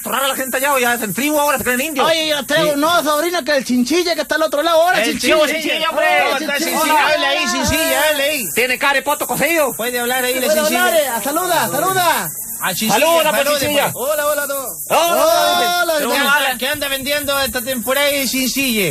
puesto rara la gente allá, ya es en tribu ahora, se creen indios. Oye, yo traigo un nuevo sobrino que es el Chinchilla, que está al otro lado ahora. El Chinchilla, hombre. ¿Cómo está Chinchilla? Hable ahí, Chinchilla, hable ahí. Tiene cara de poto cocido. Puede hablar ahí, la Puede Chinchilla. hablar, saluda. Saluda, pues, Chinchilla. Hola a todos. Hola. ¿Qué anda vendiendo esta temporada de Chinchilla?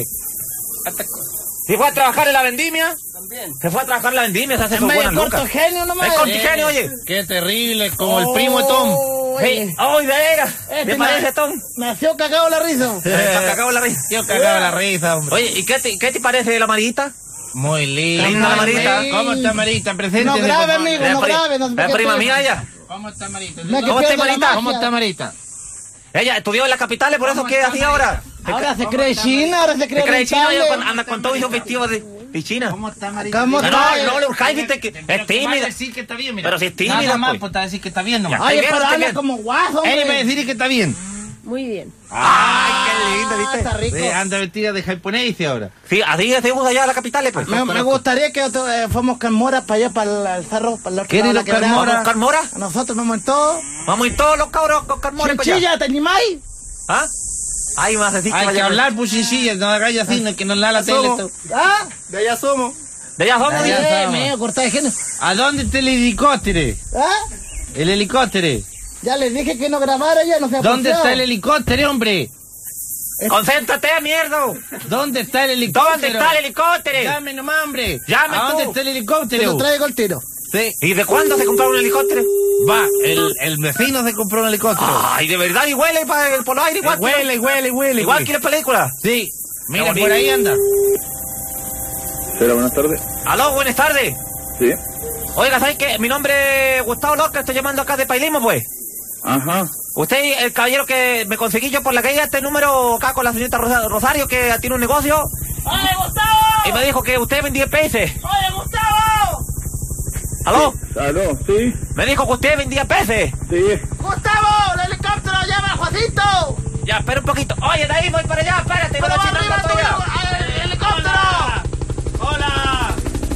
¿Se fue a trabajar en la vendimia? También. Se fue a trabajar en la vendimia, se hace Es con medio buenas lucas. cortogenio nomás. Es cortogenio, oye. Qué terrible, como el primo de Tom. Sí. ¡Ay, de veras! ¿Te parece, Tom? Me hacía cagado la risa. Está cagado la risa. Yo cagaba la risa, hombre. Oye, ¿y qué te parece la Marita? Muy linda. Linda la Marita. ¿Cómo está Marita? Preséntese, No grave, por favor. amigo, no grave. No, Es prima mía ella. ¿Cómo está Marita? ¿Cómo está Marita? ¿Cómo está Marita? Ella estudió en las capitales, por eso que así ahora. Ahora se cree china, ahora se Se cree cree chino, rentable. ella anda con todos esos vestidos de China. ¿Cómo está Marita? ¿Cómo No, está? no le urjáis, viste que es tímida. decir que está bien, mira. Pero si es tímida, Nada más, pues. pues, te va a decir que está bien nomás. Ya. Oye, Está bien, pero está habla bien. como guaso, hombre. Él va a decir que está bien. Muy bien. ¡Ay, qué linda, viste! Está rico. Sí, anda vestida de japonés ahora. Sí, así hacemos allá en las capitales, pues. Me gustaría que fuéramos Carmora para allá, para el cerro, para el otro ¿Quiere lado de la ir a quebrada. Carmora? ¿Vamos con Mora? Nosotros vamos en todo. Vamos a ir todos los cabros con Carmora para allá. Chinchilla, ¿te animáis? ¿Ah? Ay, más así Hay que vaya- hablar, pues, Chinchilla, no hagáis así, no, que nos da la tele. esto. ¿Ah? De allá somos. De allá somos, De allá. dice. estamos. Medio cortada de género. ¿A dónde está el helicóptero? ¿Ah? El helicóptero. Ya les dije que no grabara ya, no se ha ¿Dónde porfiado. está el helicóptero, hombre? ¡Concéntrate, mierda! ¿Dónde está el helicóptero? ¿Dónde está el helicóptero? Llame nomás, hombre. Llame ¿A tú. dónde está el Te helicóptero? lo traigo el tiro. Sí. ¿Y de cuándo se compraron un helicóptero? Va, el vecino se compró un helicóptero. Ay, de verdad, y huele por los aires igual. Huele. Igual que en la película. Sí. Mira, bonito. por ahí anda. Hola, buenas tardes. Aló, buenas tardes. Sí. Oiga, ¿sabes qué? Mi nombre es Gustavo Lorca, estoy llamando acá de Pailimo, pues. Ajá. Usted, el caballero que me conseguí yo por la calle, este número acá con la señorita Rosario, que tiene un negocio. ¡Oye, Gustavo! Y me dijo que usted vendía peces. ¡Oye, Gustavo! ¿Aló? Aló, sí. Me dijo que usted vendía peces. Sí. ¡Gustavo! ¡El helicóptero llama a Juancito! Ya, espera un poquito. Oye, de ahí voy para allá, espérate. ¡Pero no va me arriba chingas tu todavía. el helicóptero! ¡Hola!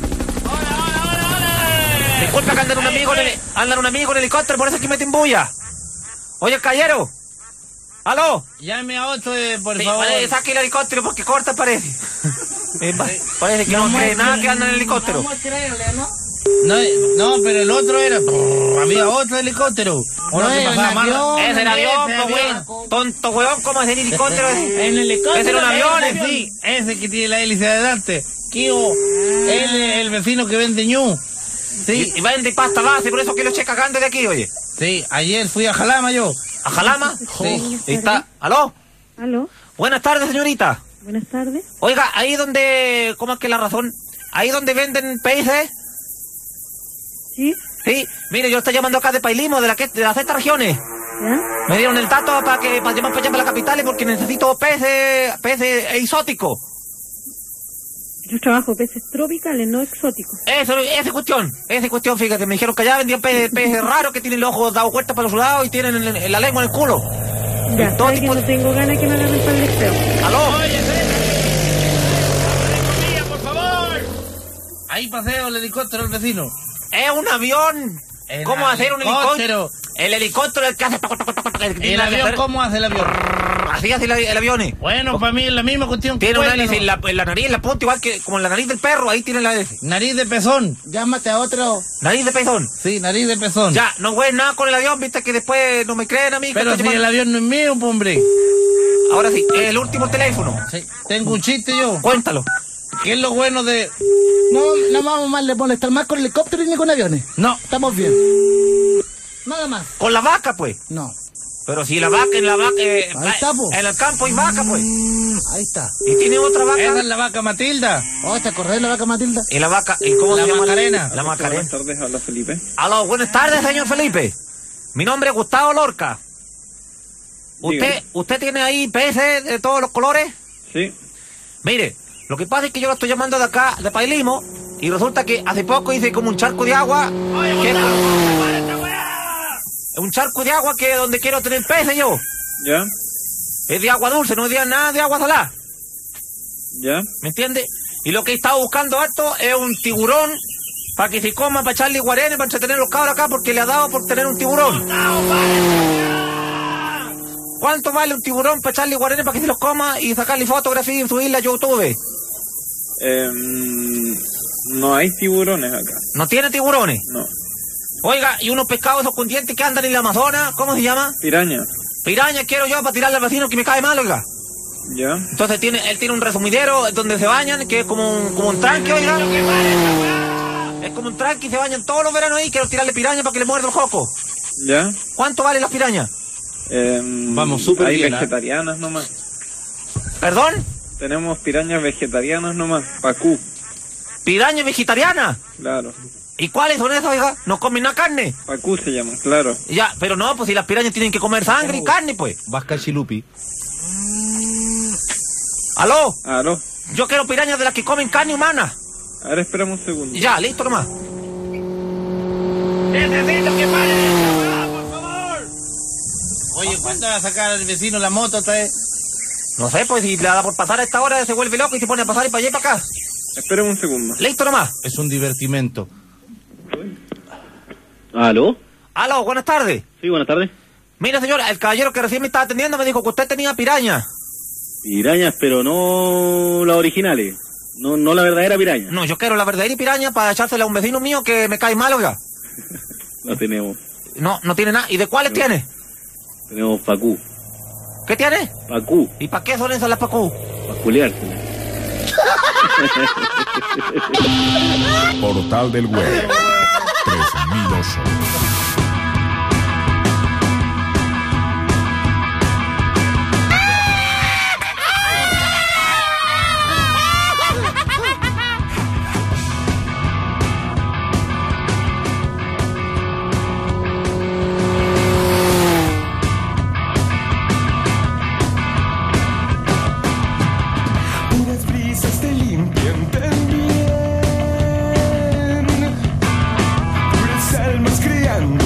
Disculpa que andan un amigo en el helicóptero, por eso es que meten bulla. Oye, caballero. ¿Aló? Llame a otro, por Sí, favor. vale, saque el helicóptero porque corta parece. Parece que no cree nada que anda en el helicóptero. Vamos a creerle, ¿no? No, pero el otro era... Había otro helicóptero. Uno No, que en pasaba más... avión. Ese era avión, Ese pues, avión. weón. Tonto, weón, ¿cómo es el helicóptero? En el helicóptero. Ese era un avión, ese, sí, ese que tiene la hélice adelante. Kio, él es el vecino que vende ñu. Sí, Y vende pasta base, por eso que lo eché cagando de aquí, oye. sí, ayer fui a Jalama yo. ¿A Jalama? Sí. Ahí está. ¿Aló? Aló, Buenas tardes, señorita. buenas tardes. Oiga, ahí donde... ¿Cómo es que es la razón? Ahí donde venden peces. ¿Sí? Sí, mire, yo estoy llamando acá de Pailimo, de las 7 regiones. ¿Ya? Me dieron el dato para llamar para allá para la capital porque necesito peces exóticos. Yo trabajo peces tropicales, no exóticos. Esa cuestión, fíjate, me dijeron que allá vendían peces raros que tienen los ojos dados vueltas para los lados y tienen la lengua en el culo. Ya, todo ¿sabes que tipo no tengo ganas que me hagan el deseo? ¿Aló? por favor. Ahí paseo el helicóptero del vecino. Es un avión. El ¿Cómo hacer un helicóptero? helicóptero. El helicóptero es el que hace... ¿El avión cómo hace el avión? Así hace el avión. Bueno, para mí es la misma cuestión que Tiene una cuéntanos. hélice en la nariz, en la punta, igual que como en la nariz del perro, ahí tiene la hélice. Nariz de pezón. Llámate a otro. Nariz de pezón. Sí, nariz de pezón. Ya, no güey nada con el avión, viste que después no me creen a mí. que Pero estoy si el llamando. avión no es mío, pues, hombre. Ahora sí, el último teléfono. Sí, tengo un chiste yo. Cuéntalo. ¿Qué es lo bueno de...? No vamos más le molestar más con helicópteros ni con aviones. No. Estamos bien. Nada más. Con la vaca, pues. No. Pero si la vaca, Ahí está, po. en el campo hay vaca, pues. Ahí está. Y tiene otra Esa vaca. es la vaca Matilda. Oh, ¿te acordás de la vaca Matilda? Y la vaca, ¿y cómo La se llama? Macarena. La Macarena. Buenas tardes, habla Felipe. Aló, buenas tardes, señor Felipe. Mi nombre es Gustavo Lorca. Dígame. ¿Usted tiene ahí peces de todos los colores? Sí. Mire, lo que pasa es que yo lo estoy llamando de acá, de Pailimo, y resulta que hace poco hice como un charco de agua. Un charco de agua que donde quiero tener peces yo. ¿Ya? Es de agua dulce, no es de nada de agua salada. ¿Ya? ¿Me entiende? Y lo que he estado buscando harto es un tiburón para que se coma, para echarle guarenes, para entretener los cabros acá, porque le ha dado por tener un tiburón. ¿Cuánto vale un tiburón para echarle guarenes para que se los coma y sacarle fotografía y subirla a YouTube? No hay tiburones acá. ¿No tiene tiburones? No. Oiga, ¿y unos pescados esos con dientes que andan en la Amazonas? ¿Cómo se llama? Piraña. Piraña quiero yo para tirarle al vecino que me cae mal, oiga. ¿Ya? Entonces él tiene un resumidero donde se bañan, que es como un tranque, oiga. Es como un tranque y se bañan todos los veranos ahí. Quiero tirarle piraña para que le muerda el joco. ¿Ya? ¿Cuánto valen las pirañas? Vamos súper hay bien, vegetarianas nomás. ¿Perdón? Tenemos pirañas vegetarianas nomás. Pacú. ¿Piraña vegetariana? Claro. ¿Y cuáles son esas, oiga? ¿No comen nada carne? Pacú se llaman, claro. Ya, pero no, pues si las pirañas tienen que comer sangre y carne, pues. Vasca Chilupi. ¿Aló? ¿Aló? Yo quiero pirañas de las que comen carne humana. A ver, esperamos un segundo. Ya, listo nomás. ¡Necesito que pare! ¡Por favor! Oye, ¿cuándo va a sacar al vecino la moto otra vez? No sé, pues si le da por pasar a esta hora se vuelve loco y se pone a pasar y para allá y para acá. Esperemos un segundo. Listo nomás. Es un divertimento. ¿Aló? Aló, buenas tardes. Sí, buenas tardes. Mira, señora, el caballero que recién me estaba atendiendo me dijo que usted tenía piraña. Pirañas, pero no las originales. No la verdadera piraña. No, yo quiero la verdadera piraña para echársela a un vecino mío que me cae mal, oiga. No tenemos. No tiene nada. ¿Y de cuáles tiene? Tenemos pacú. ¿Qué tiene? Pacú. ¿Y para qué son esas las pacú? Para culiársela. Portal del Web. 3000 osos. Unas brisas te limpian tan bien, puras almas creando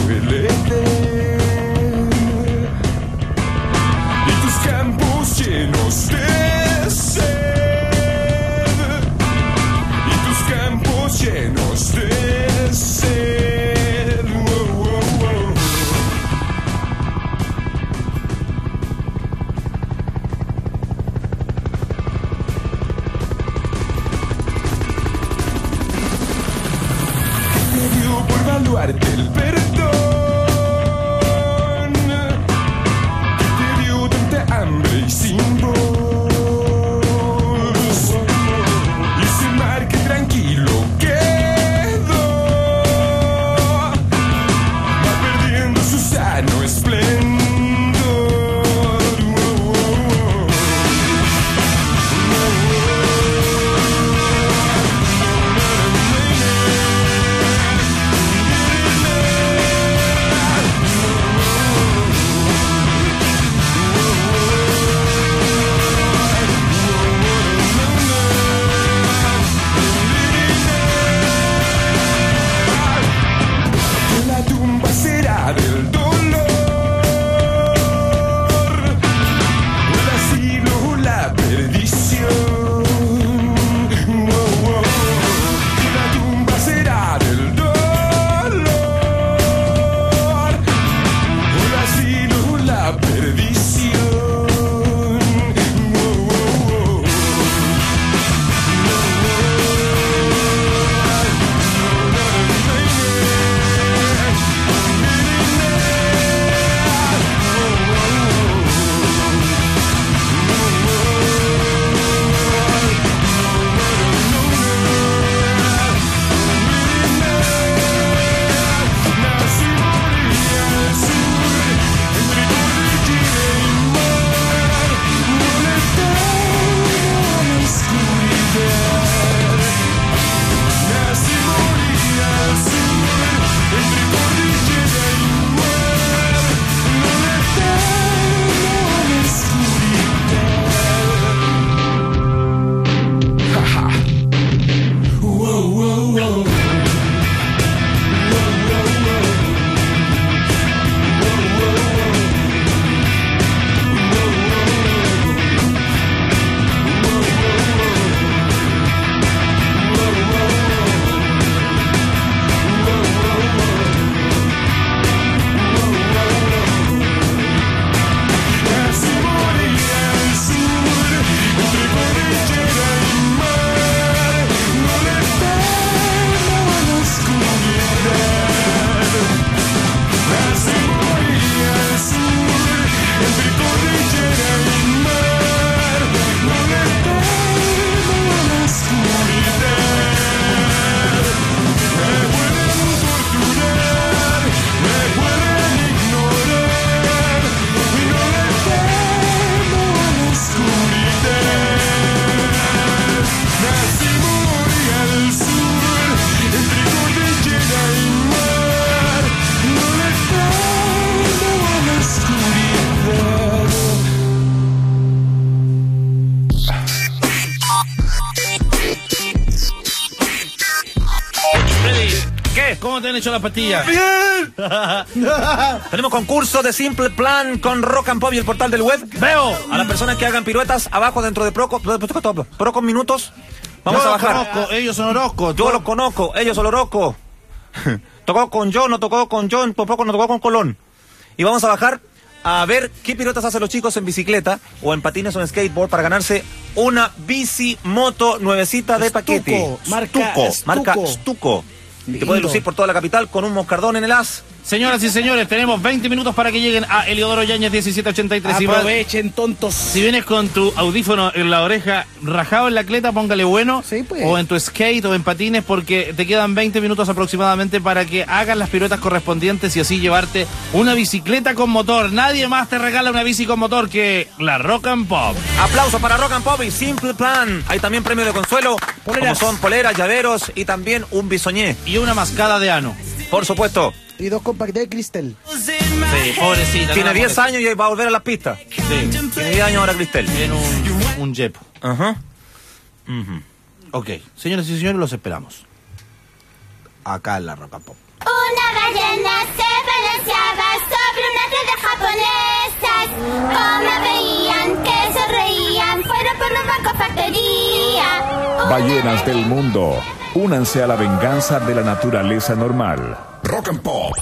¿Cómo te han hecho las pastillas? ¡Bien! Tenemos concurso de Simple Plan con Rock and Pop y el portal del web. ¡Veo! A las personas que hagan piruetas abajo dentro de pocos minutos vamos a bajar. Conozco, ellos son Orozco. Yo los conozco, ellos son Orozco. Tocó con John, no tocó con John, tampoco no tocó con Colón. Y vamos a bajar a ver qué piruetas hacen los chicos en bicicleta o en patines o en skateboard para ganarse una bici moto nuevecita de paquete. Marca Stuco. Y que puede lucir por toda la capital con un moscardón en el as. Señoras y señores, tenemos 20 minutos para que lleguen a Eliodoro Yáñez 1783. Aprovechen, tontos. Si vienes con tu audífono en la oreja rajado en la cleta, póngale bueno. Sí, pues. O en tu skate o en patines, porque te quedan 20 minutos aproximadamente para que hagas las piruetas correspondientes y así llevarte una bicicleta con motor. Nadie más te regala una bici con motor que la Rock and Pop. Aplausos para Rock and Pop y Simple Plan. Hay también premio de consuelo, Poleras. como son poleras, llaveros y también un bisoñé. Y una mascada de ano. Por supuesto. Y 2 compacts de Cristel. Sí, pobrecita. Tiene 10 años y va a volver a las pistas. Sí. Tiene 10 años ahora Cristel. Tiene un Jeep. Ajá. Ok, señoras y señores, los esperamos. Acá en la Rock and Pop. Una ballena se balanceaba sobre unas redes japonesas. Como veían que sonreían, fueron por los bancos factoría. Ballenas del mundo, únanse a la venganza de la naturaleza normal. Rock and Pop.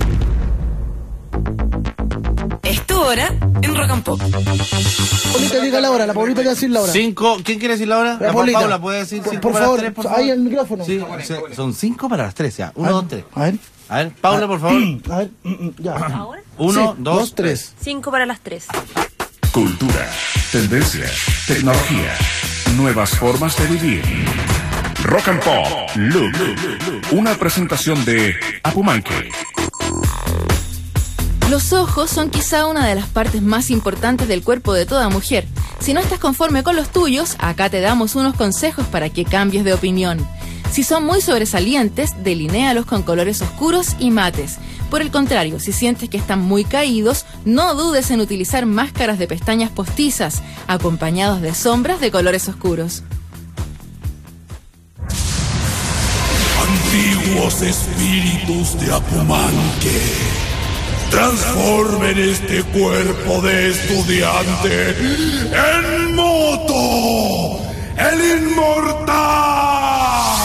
Es tu hora en Rock and Pop. Paulita, diga la hora, la Paulita quiere decir la hora. 5, ¿quién quiere decir la hora? La Paulita. Paula, ¿puede decir 5 por para favor, las 3, por favor? ahí el micrófono. Sí, son 5 para las 3, ya. 1, 2, 3. A ver. A ver, Paula, por favor. A ver, ya. ¿Ahora? 1, 2, 3. 5 para las 3. Cultura, tendencias, tecnología, nuevas formas de vivir. Rock and Pop, Look. Una presentación de Apumanque. Los ojos son quizá una de las partes más importantes del cuerpo de toda mujer. Si no estás conforme con los tuyos, acá te damos unos consejos para que cambies de opinión. Si son muy sobresalientes, delinéalos con colores oscuros y mates. Por el contrario, si sientes que están muy caídos, no dudes en utilizar máscaras de pestañas postizas, acompañados de sombras de colores oscuros. Antiguos espíritus de Apumanque, transformen este cuerpo de estudiante en moto, el inmortal.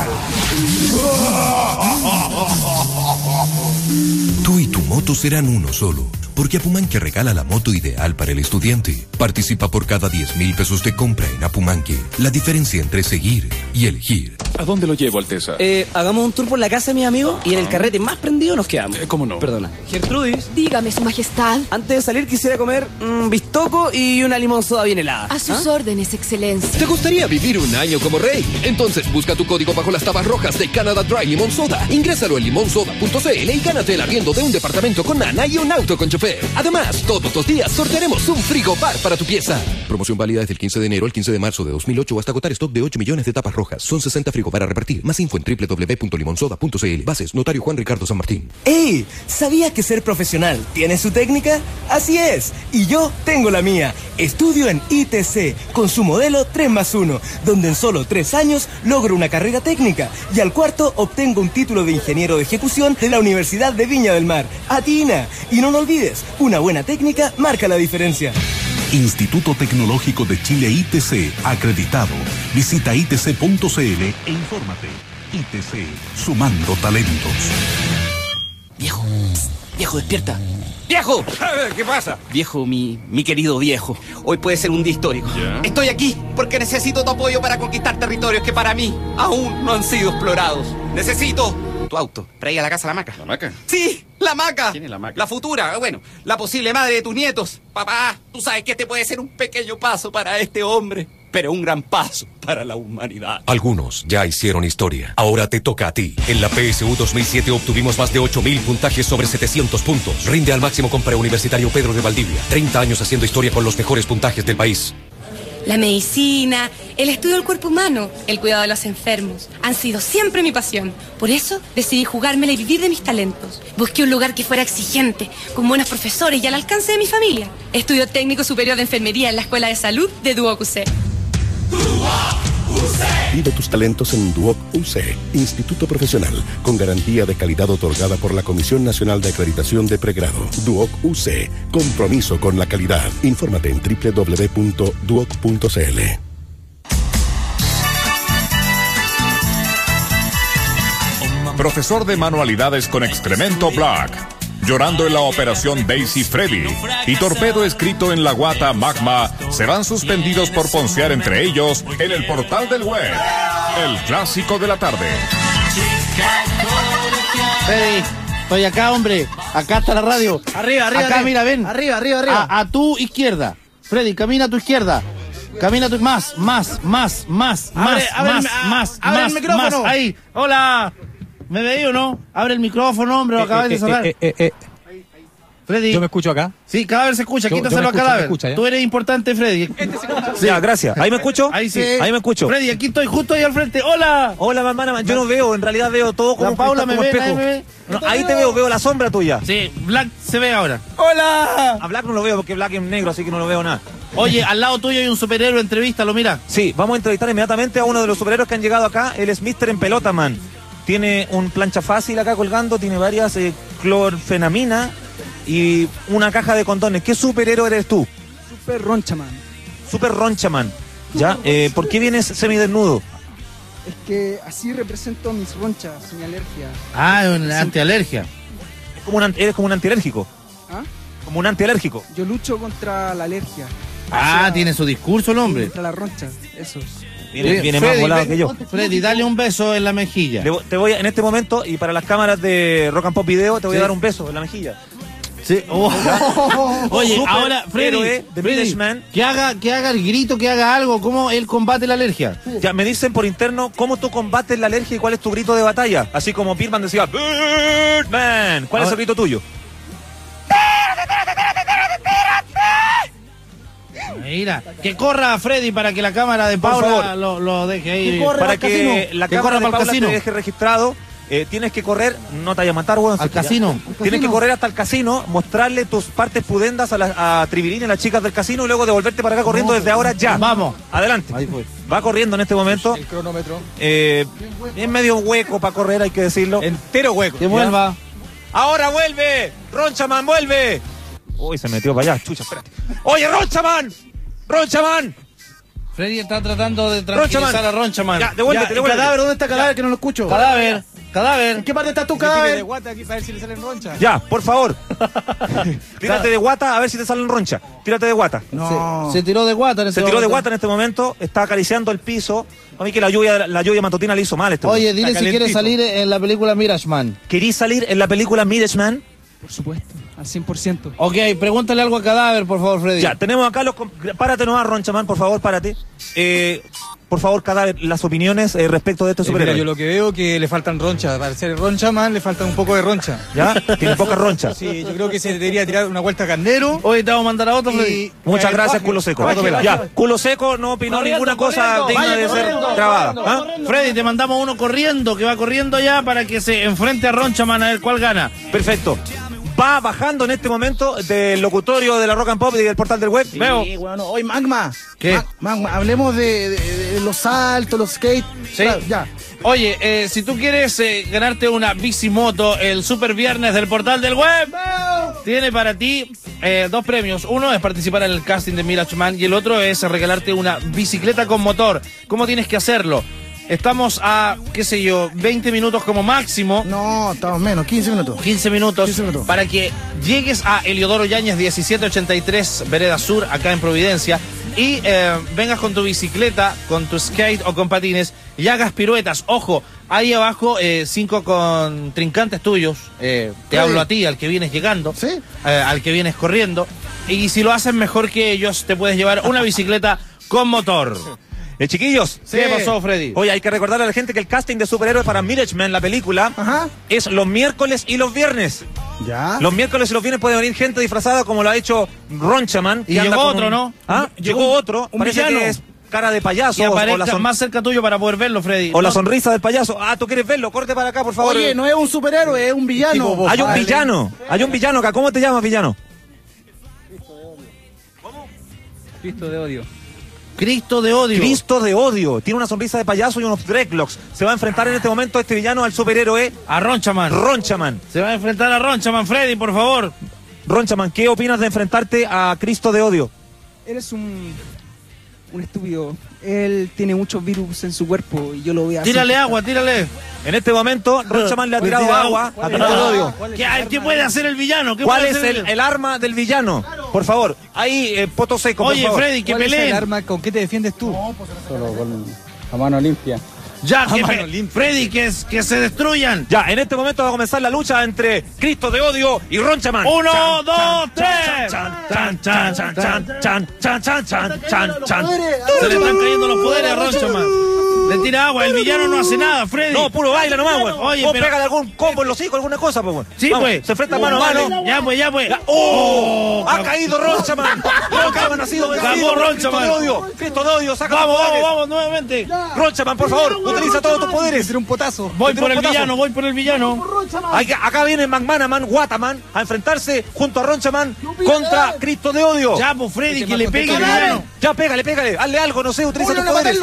Tú y tu moto serán uno solo, porque Apumanque regala la moto ideal para el estudiante. Participa por cada 10,000 pesos de compra en Apumanque. La diferencia entre seguir y elegir. ¿A dónde lo llevo, Alteza? Hagamos un tour por la casa de mi amigo y en el carrete más prendido nos quedamos. ¿Cómo no? Perdona. Gertrudis. Dígame, su majestad. Antes de salir quisiera comer bistoco y una limón soda bien helada. A sus órdenes, excelencia. ¿Te gustaría vivir un año como rey? Entonces busca tu código bajo las tabas rojas de Canada Dry Limón Soda. Ingrésalo en limonsoda.cl y gánate el arriendo de un departamento con nana y un auto con chofer. Además, todos los días sortearemos un frigobar para tu pieza. Promoción válida desde el 15 de enero al 15 de marzo de 2008 hasta agotar stock de 8 millones de tapas rojas. Son 60 frigobar a repartir. Más info en www.limonsoda.cl. Bases, Notario Juan Ricardo San Martín. ¡Ey! ¿Sabías que ser profesional tiene su técnica? Así es, y yo tengo la mía. Estudio en ITC con su modelo 3+1, donde en solo 3 años logro una carrera técnica y al cuarto obtengo un título de ingeniero de ejecución de la Universidad de Viña del Mar. ¡Atina! Y no lo olvides, una buena técnica marca la diferencia. Instituto Tecnológico de Chile ITC, acreditado. Visita itc.cl e infórmate. ITC, sumando talentos. Viejo, despierta. ¡Viejo! ¿Qué pasa? Viejo, mi querido viejo. Hoy puede ser un día histórico. ¿Ya? Estoy aquí porque necesito tu apoyo para conquistar territorios que para mí aún no han sido explorados. Necesito tu auto para ir a la casa de la Maca. ¿La Maca? ¡Sí! ¡La Maca! ¿Quién es la Maca? La futura, bueno, la posible madre de tus nietos. Papá, tú sabes que este puede ser un pequeño paso para este hombre, pero un gran paso para la humanidad. Algunos ya hicieron historia. Ahora te toca a ti. En la PSU 2007 obtuvimos más de 8,000 puntajes sobre 700 puntos. Rinde al máximo con Preuniversitario Pedro de Valdivia. 30 años haciendo historia con los mejores puntajes del país. La medicina, el estudio del cuerpo humano, el cuidado de los enfermos, han sido siempre mi pasión. Por eso decidí jugármela y vivir de mis talentos. Busqué un lugar que fuera exigente, con buenos profesores y al alcance de mi familia. Estudio técnico superior de enfermería en la Escuela de Salud de Duoc UC. Vive tus talentos en Duoc UC, Instituto Profesional, con garantía de calidad otorgada por la Comisión Nacional de Acreditación de Pregrado. Duoc UC, compromiso con la calidad. Infórmate en www.duoc.cl. Profesor de manualidades con excremento Black, llorando en la operación Daisy Freddy y Torpedo escrito en la guata Magma serán suspendidos por poncear entre ellos en el portal del web. El clásico de la tarde. Freddy, estoy acá, hombre. Acá está la radio. Arriba, Acá, arriba. mira, ven. Arriba, arriba, arriba. A tu izquierda. Freddy, camina a tu izquierda. Camina a tu... Más. Abre el micrófono. Ahí. Hola. ¿Me veí o no? Abre el micrófono, hombre, lo acabas de cerrar. Freddy. ¿Yo me escucho acá? Sí, Cadáver se escucha, Yo quítaselo me a escucho, Cadáver. me escucha, ¿ya? Tú eres importante, Freddy. Sí. Ya, gracias. ¿Ahí me escucho? Ahí sí. Ahí me escucho. Freddy, aquí estoy, justo ahí al frente. ¡Hola! Hola, mamá. Yo no veo, en realidad veo todo como La Paula como me ve, espejo. nadie me ve. No, ahí te veo la sombra tuya. Sí, Black se ve ahora. ¡Hola! A Black no lo veo porque Black es negro, así que no lo veo nada. Oye, al lado tuyo hay un superhéroe, entrevístalo, mira. Sí, vamos a entrevistar inmediatamente a uno de los superhéroes que han llegado acá. Él es Mr. en Pelota Man. Tiene un plancha fácil acá colgando, tiene varias clorfenamina y una caja de condones. ¿Qué superhéroe eres tú? Super Ronchaman. Super Ronchaman. ¿Ya? ¿Por qué vienes semidesnudo? Es que así represento mis ronchas, mi alergia. Ah, es una antialergia. Eres como un antialérgico. ¿Ah? Como un antialérgico. Yo lucho contra la alergia. Ah, tiene su discurso el hombre. Contra la roncha, eso. Viene más volado que yo. Freddy, dale un beso en la mejilla. Te voy en este momento, y para las cámaras de Rock and Pop Video, te voy a dar un beso en la mejilla. Sí. Oh. Oye, Super ahora, Freddy, héroe de Village Man. que haga el grito, que haga algo, cómo él combate la alergia. Ya, me dicen por interno cómo tú combates la alergia y cuál es tu grito de batalla. Así como Birdman decía, Birdman. ¿Cuál es el grito tuyo? Mira, que corra Freddy para que la cámara de Por Paula favor. lo deje ahí. Para que la cámara de para el Paula casino. te deje registrado. Tienes que correr, no te vaya a matar, weón. Al casino. Tienes que correr hasta el casino, mostrarle tus partes pudendas a Tribilín y a las chicas del casino y luego devolverte para acá corriendo desde ahora ya. Vamos. Adelante. Ahí fue. Va corriendo en este momento. El cronómetro. Es medio hueco para correr, hay que decirlo. Entero hueco. Que vuelva. ¡Ahora vuelve! ¡Ronchaman, vuelve! Uy, se metió para allá. Chucha, espérate. ¡Oye, Ronchaman! ¡Ronchaman! Freddy está tratando de tranquilizar a Ronchaman. Ya, devuélvete. Cadáver, ¿dónde está Cadáver? Que no lo escucho. Cadáver. ¿En qué parte estás tú, Cadáver? De guata aquí para ver si le salen ronchas. Ya, por favor. Tírate de guata a ver si te salen roncha. Tírate de guata. No. Se tiró de guata en Se tiró de guata en este momento. Está acariciando el piso. A mí que la lluvia matutina le hizo mal. Oye, dile si quieres salir en la película Mirage Man. ¿Querís salir en la película Mirage Man? Por supuesto, al 100%. Ok, pregúntale algo a Cadáver, por favor, Freddy. Ya, tenemos acá los... Párate nomás, Ronchaman, por favor, párate. Por favor, Cadáver, las opiniones respecto de este Mira, superhéroe. yo lo que veo que le faltan ronchas. Para ser Ronchaman le falta un poco de roncha. ¿Ya? Tiene poca roncha. Sí, yo creo que se debería tirar una vuelta a Carnero. Hoy te vamos a mandar a otro, Freddy. Muchas gracias, culo seco. Ya, culo seco no opinó ninguna cosa digna de ser grabada. ¿Ah? Freddy, te mandamos uno corriendo, que va corriendo ya para que se enfrente a Ronchaman a ver cuál gana. Perfecto. Va bajando en este momento del locutorio de la Rock and Pop y del portal del web. Veo. Sí, bueno, hoy Magma. ¿Qué? Magma, hablemos de los saltos, los skates. Sí. Ya. Oye, si tú quieres ganarte una bicimoto el super viernes del portal del web, tiene para ti dos premios. Uno es participar en el casting de Mirage Man y el otro es regalarte una bicicleta con motor. ¿Cómo tienes que hacerlo? Estamos a, 20 minutos como máximo. No, estamos menos, 15 minutos. 15 minutos. 15 minutos. Para que llegues a Eliodoro Yáñez 1783, Vereda Sur, acá en Providencia, y vengas con tu bicicleta, con tu skate o con patines y hagas piruetas. Ojo, ahí abajo 5 contrincantes tuyos. Te hablo a ti, al que vienes llegando, ¿sí? Al que vienes corriendo. Y si lo haces mejor que ellos, te puedes llevar una bicicleta con motor. Chiquillos. ¿Qué pasó, Freddy? Oye, hay que recordarle a la gente que el casting de superhéroes para Mirage Man, la película, es los miércoles y los viernes. Ya. Los miércoles y los viernes puede venir gente disfrazada como lo ha hecho Ronchaman. Y llegó otro, ¿no? ¿Ah? Llegó otro. un Parece villano. que es cara de payaso. Que o aparezca más cerca tuyo para poder verlo, Freddy. O la sonrisa del payaso. Ah, ¿tú quieres verlo? Corte para acá, por favor. Oye, no es un superhéroe, es un villano. Hay un villano. Hay un villano acá. ¿Cómo te llamas, villano? Cristo de odio. Cristo de odio. Cristo de odio. Tiene una sonrisa de payaso y unos dreadlocks. Se va a enfrentar en este momento a este villano, al superhéroe. A Ronchaman. Ronchaman. Se va a enfrentar a Ronchaman. Freddy, por favor. Ronchaman, ¿qué opinas de enfrentarte a Cristo de odio? Eres un estúpido. Él tiene muchos virus en su cuerpo y yo lo voy a hacer. Tírale agua, tírale. En este momento, Ronchaman le ha tirado agua a Cristo de odio. ¿Qué puede hacer el villano? ¿Cuál es el arma del villano? Por favor, ahí, poto seco. Oye, por favor. Freddy, que ¿Cuál es peleen. el arma con qué te defiendes tú? Solo con la mano limpia. Ya, Freddy, que se destruyan. Ya, en este momento va a comenzar la lucha entre Cristo de odio y Ronchaman. 1, 2, 3. Se le están cayendo los poderes a Ronchaman. Le tira agua, el villano no hace nada, Freddy. No, puro baila nomás, güey. Oye, vos pero... pégale algún combo en los hijos, alguna cosa, pues, güey. Sí, pues. Se enfrenta mano a mano. Ya, pues. ¡Oh! Ha caído Ronchaman. Ronchaman ha sido vencido. Ronchaman. Cristo de odio, saca Vamos, los poderes. vamos, nuevamente. Ronchaman, por favor, utiliza todos tus poderes. Un potazo. Voy por el villano. Acá viene McManaman, Wataman, a enfrentarse junto a Ronchaman contra Cristo de odio. Ya, pues, Freddy, que le pegue al villano. Ya, pégale. Hazle algo, no sé, utiliza tus poderes.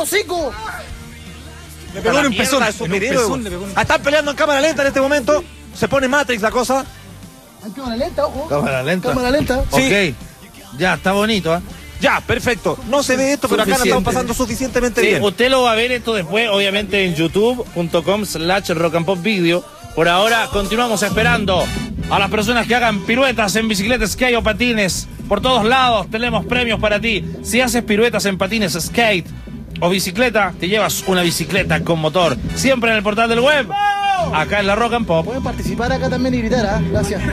Le pegó en un pezón. Están peleando en cámara lenta en este momento. Se pone Matrix la cosa. Cámara lenta, ojo. Cámara lenta. Cámara lenta. Sí. Ok. Ya, está bonito, ¿eh? Ya, perfecto. No se ve esto, pero acá la estamos pasando suficientemente bien. Usted lo va a ver esto después, obviamente, en youtube.com/rockandpopvideo. Por ahora, continuamos esperando a las personas que hagan piruetas en bicicleta, skate o patines. Por todos lados tenemos premios para ti. Si haces piruetas en patines, skate o bicicleta, te llevas una bicicleta con motor. Siempre en el portal del web, acá en la Rock and Pop. Pueden participar acá también y gritar, ¿ah? Gracias.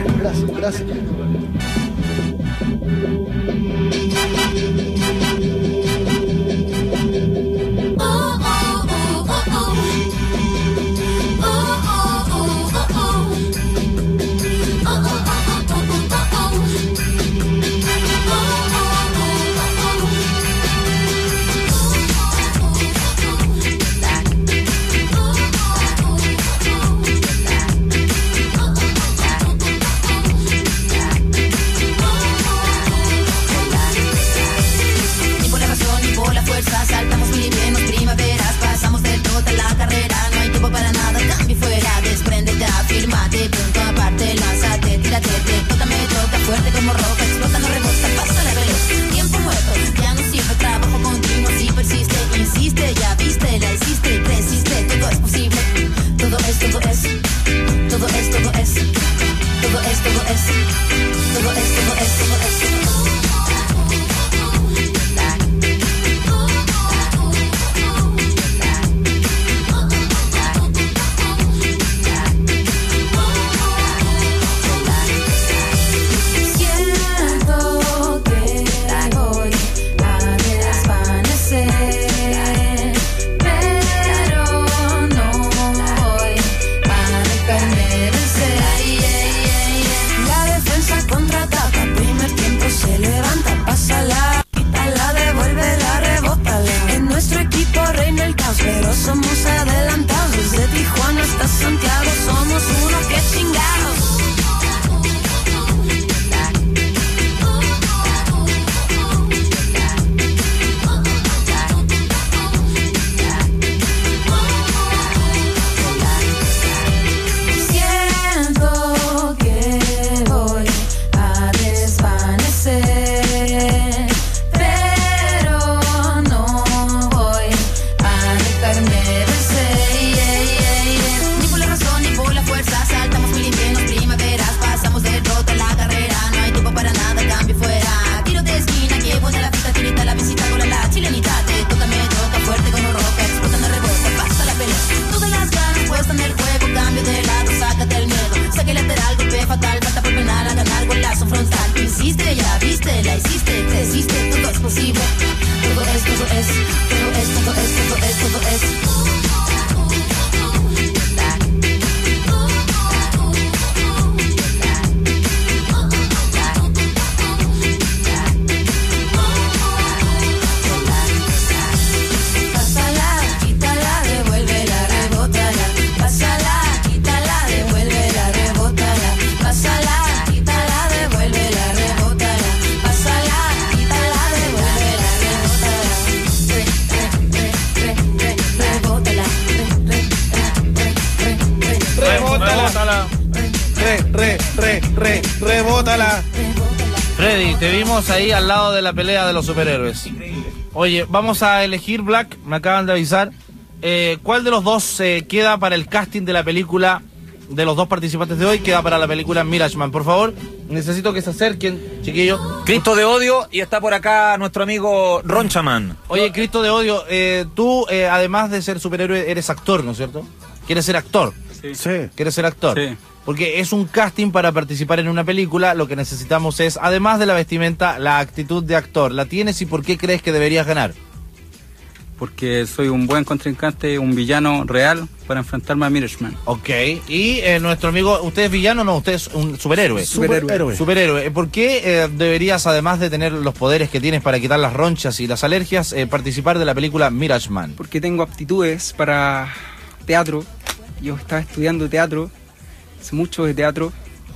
Rebótala. Freddy, te vimos ahí al lado de la pelea de los superhéroes. Oye, vamos a elegir, Black, me acaban de avisar. ¿Cuál de los dos queda para el casting de la película, de los dos participantes de hoy, queda para la película Mirageman? Por favor, necesito que se acerquen, chiquillos. Cristo de Odio, y está por acá nuestro amigo Ronchaman. Oye, Cristo de Odio, tú, además de ser superhéroe, eres actor, ¿no es cierto? ¿Quieres ser actor? Sí. ¿Quieres ser actor? Sí. Porque es un casting para participar en una película. Lo que necesitamos es, además de la vestimenta, la actitud de actor. ¿La tienes y por qué crees que deberías ganar? Porque soy un buen contrincante, un villano real para enfrentarme a Mirageman. Ok, y nuestro amigo, ¿usted es villano o no? ¿Usted es un superhéroe? Superhéroe. ¿Por qué deberías, además de tener los poderes que tienes para quitar las ronchas y las alergias, participar de la película Mirageman? Porque tengo aptitudes para teatro. Yo estaba estudiando teatro, hace mucho de teatro.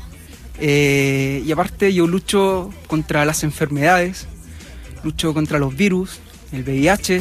Y aparte yo lucho contra las enfermedades, lucho contra los virus, el VIH.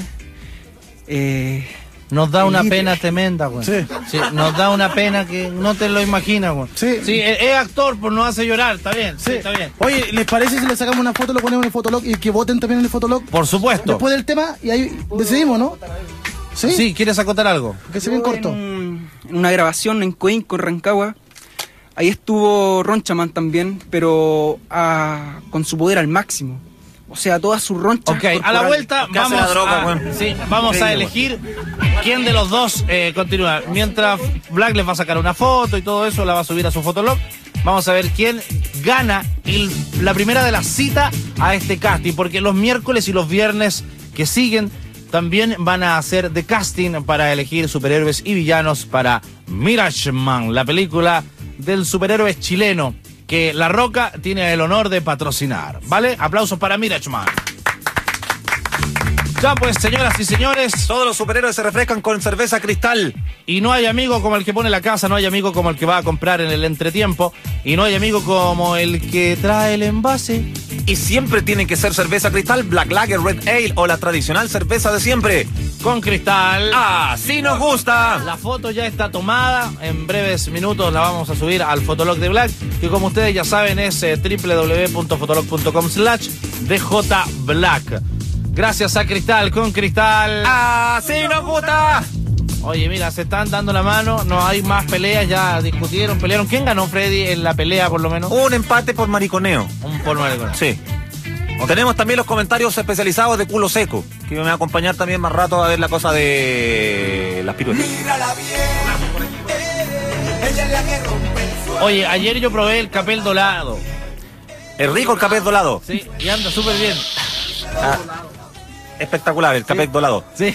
Nos da una pena tremenda, güey. Sí, nos da una pena que no te lo imaginas, güey. Sí, es actor, pues nos hace llorar, está bien, sí, está bien. Oye, ¿les parece si le sacamos una foto, lo ponemos en el Fotolog y que voten también en el Fotolog? Por supuesto. Después del tema y ahí decidimos, ¿no? Sí, ¿quieres acotar algo? Que se bien corto. En una grabación en Coinco, Rancagua, ahí estuvo Ronchaman también, pero con su poder al máximo. O sea, todas sus ronchas. Ok, a la vuelta vamos a elegir quién de los dos continúa. Mientras Black les va a sacar una foto y todo eso, la va a subir a su Fotolog. Vamos a ver quién gana la primera de la cita a este casting, porque los miércoles y los viernes que siguen también van a hacer de casting para elegir superhéroes y villanos para Mirageman, la película del superhéroe chileno que La Roca tiene el honor de patrocinar. ¿Vale? Aplausos para Mirageman. Ya pues, señoras y señores, todos los superhéroes se refrescan con cerveza Cristal. Y no hay amigo como el que pone la casa, no hay amigo como el que va a comprar en el entretiempo, y no hay amigo como el que trae el envase. Y siempre tiene que ser cerveza Cristal, Black Lager, Red Ale o la tradicional cerveza de siempre. Con Cristal. ¡Así nos gusta! La foto ya está tomada. En breves minutos la vamos a subir al Fotolog de Black, que como ustedes ya saben es www.fotolog.com/DJBlack. Gracias a Cristal, con Cristal. ¡Así nos gusta! Oye, mira, se están dando la mano, no hay más peleas, ya discutieron, pelearon. ¿Quién ganó, Freddy, en la pelea, por lo menos? Un empate por mariconeo. Por mariconeo. Sí. Tenemos también los comentarios especializados de Culo Seco, que me va a acompañar también más rato a ver la cosa de las piruetas. Oye, ayer yo probé el capel dorado. ¿Es rico el capel dorado? Sí, y anda súper bien. Espectacular el capel dorado. Sí.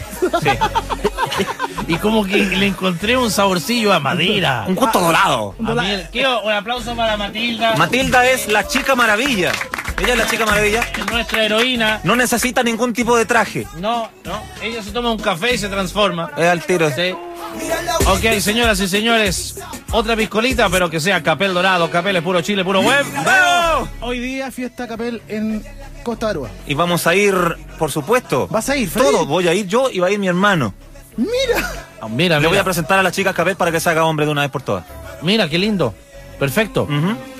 Y como que le encontré un saborcillo a madera. Un gusto dorado. Un aplauso para Matilda. Matilda es la chica maravilla. Ella es la chica maravilla. Es nuestra heroína. No necesita ningún tipo de traje. No. Ella se toma un café y se transforma. Es al tiro. Sí. Ok, señoras y señores. Otra piscolita, pero que sea capel dorado. Capel es puro Chile, puro web. ¡Vamos! Hoy día fiesta capel en Costa Aruba. Y vamos a ir, por supuesto. ¿Vas a ir, Freddy? Todo. Voy a ir yo y va a ir mi hermano. Mira. Le voy a presentar a la chica capel para que se haga hombre de una vez por todas. Mira, qué lindo. Perfecto.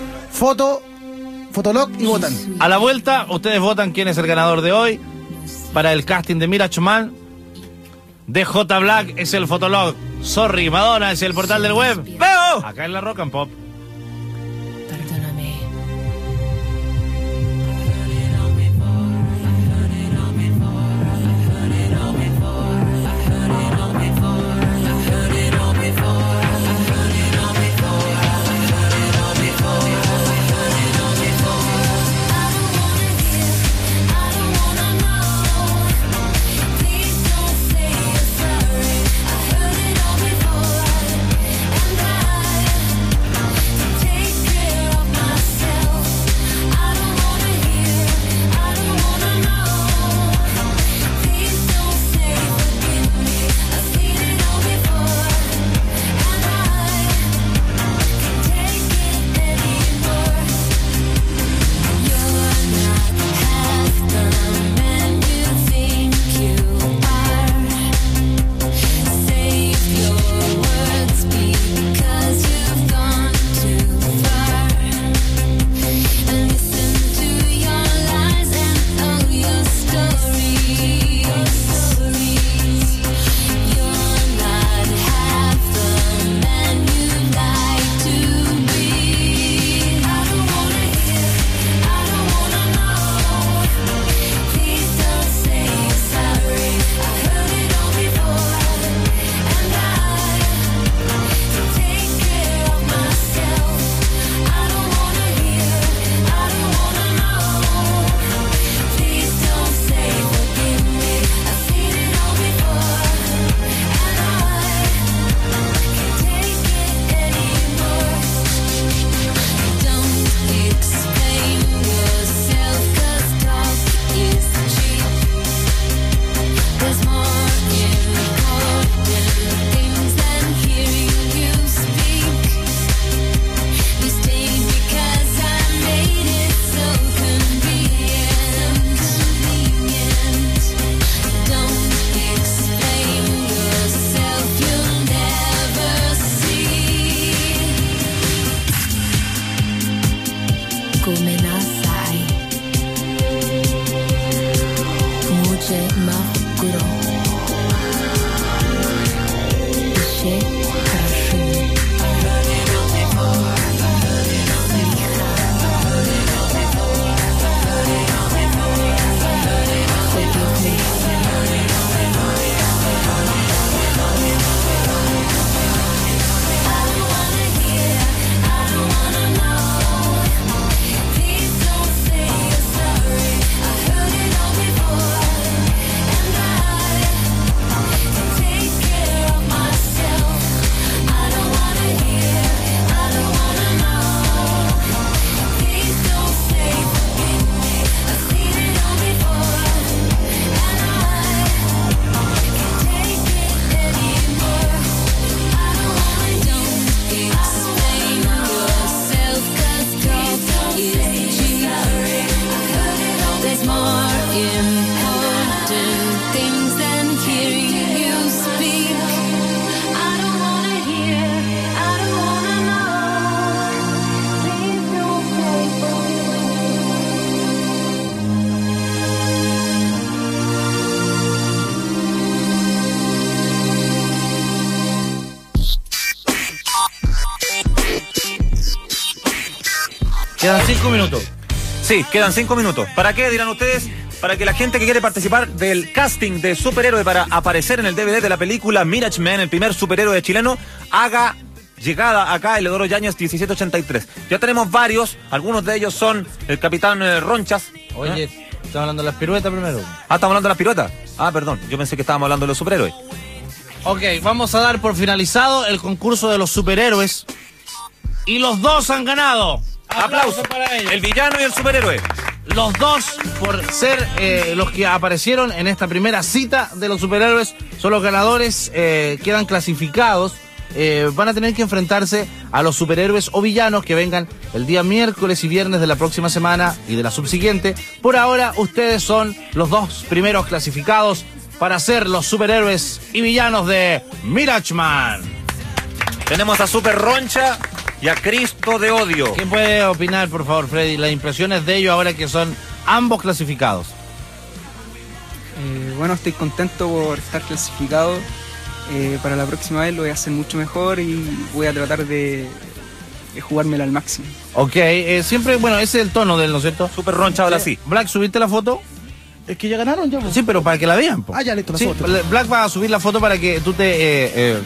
Fotolog y votan. A la vuelta, ustedes votan quién es el ganador de hoy para el casting de Mirageman. DJ Black es el Fotolog. Sorry, Madonna es el portal del web. ¡Veo! Acá en la Rock and Pop. Quedan 5 minutos. Sí, quedan 5 minutos. ¿Para qué, dirán ustedes? Para que la gente que quiere participar del casting de superhéroe para aparecer en el DVD de la película Mirage Man, el primer superhéroe chileno, haga llegada acá, Eleodoro Yáñez 1783. Ya tenemos varios, algunos de ellos son el capitán Ronchas. Oye, estamos hablando de las piruetas primero. Ah, ¿estamos hablando de las piruetas? Ah, perdón, yo pensé que estábamos hablando de los superhéroes. Ok, vamos a dar por finalizado el concurso de los superhéroes. Y los dos han ganado. Aplausos para ellos. El villano y el superhéroe. Los dos, por ser los que aparecieron en esta primera cita de los superhéroes, son los ganadores, quedan clasificados. Van a tener que enfrentarse a los superhéroes o villanos que vengan el día miércoles y viernes de la próxima semana y de la subsiguiente. Por ahora, ustedes son los dos primeros clasificados para ser los superhéroes y villanos de Mirage Man. Tenemos a Super Roncha y a Cristo de Odio. ¿Quién puede opinar, por favor, Freddy? Las impresiones de ellos ahora que son ambos clasificados. Bueno, estoy contento por estar clasificado. Para la próxima vez lo voy a hacer mucho mejor y voy a tratar de jugármela al máximo. Ok, siempre, bueno, ese es el tono de él, ¿no es cierto? Super Roncha, habla así. Black, ¿subiste la foto? Es que ya ganaron ya. Sí, pero para que la vean. Ah, ya listo, la sí, foto. Black va a subir la foto para que tú te...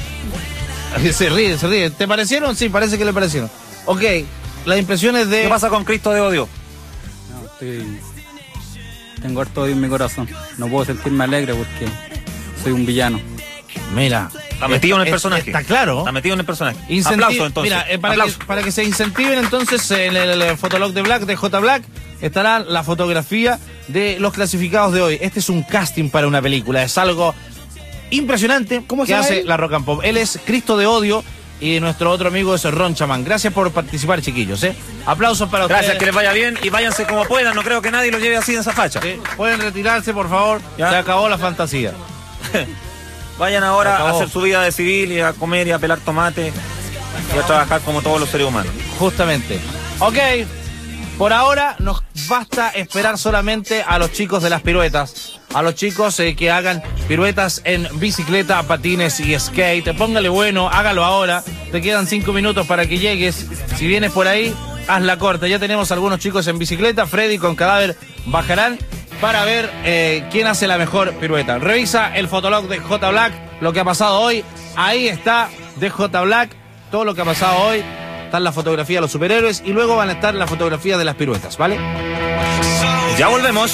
Se ríe. ¿Te parecieron? Sí, parece que le parecieron. Ok, las impresiones de... ¿Qué pasa con Cristo de Odio? No, tengo harto odio en mi corazón. No puedo sentirme alegre porque soy un villano. Mira, está metido en el personaje. Está claro. Está metido en el personaje. Aplauso, entonces. Mira, para que se incentiven, entonces, en el fotolog de Black, de J Black, estará la fotografía de los clasificados de hoy. Este es un casting para una película. Es algo impresionante que hace la Rock and Pop. Él es Cristo de Odio y nuestro otro amigo es Ron Chamán. Gracias por participar, chiquillos. Aplausos para ustedes. Gracias, que les vaya bien y váyanse como puedan. No creo que nadie los lleve así en esa facha. ¿Sí? Pueden retirarse, por favor. ¿Ya? Se acabó la fantasía. Vayan ahora a hacer su vida de civil y a comer y a pelar tomate y a trabajar como todos los seres humanos. Justamente. Ok, por ahora nos basta esperar solamente a los chicos de las piruetas. A los chicos que hagan piruetas en bicicleta, patines y skate. Póngale bueno, hágalo ahora. Te quedan 5 minutos para que llegues. Si vienes por ahí, haz la corta. Ya tenemos algunos chicos en bicicleta. Freddy con Cadáver bajarán para ver quién hace la mejor pirueta. Revisa el fotolog de J Black, lo que ha pasado hoy. Ahí está de J Black, todo lo que ha pasado hoy. Están las fotografías de los superhéroes y luego van a estar las fotografías de las piruetas, ¿vale? Ya volvemos.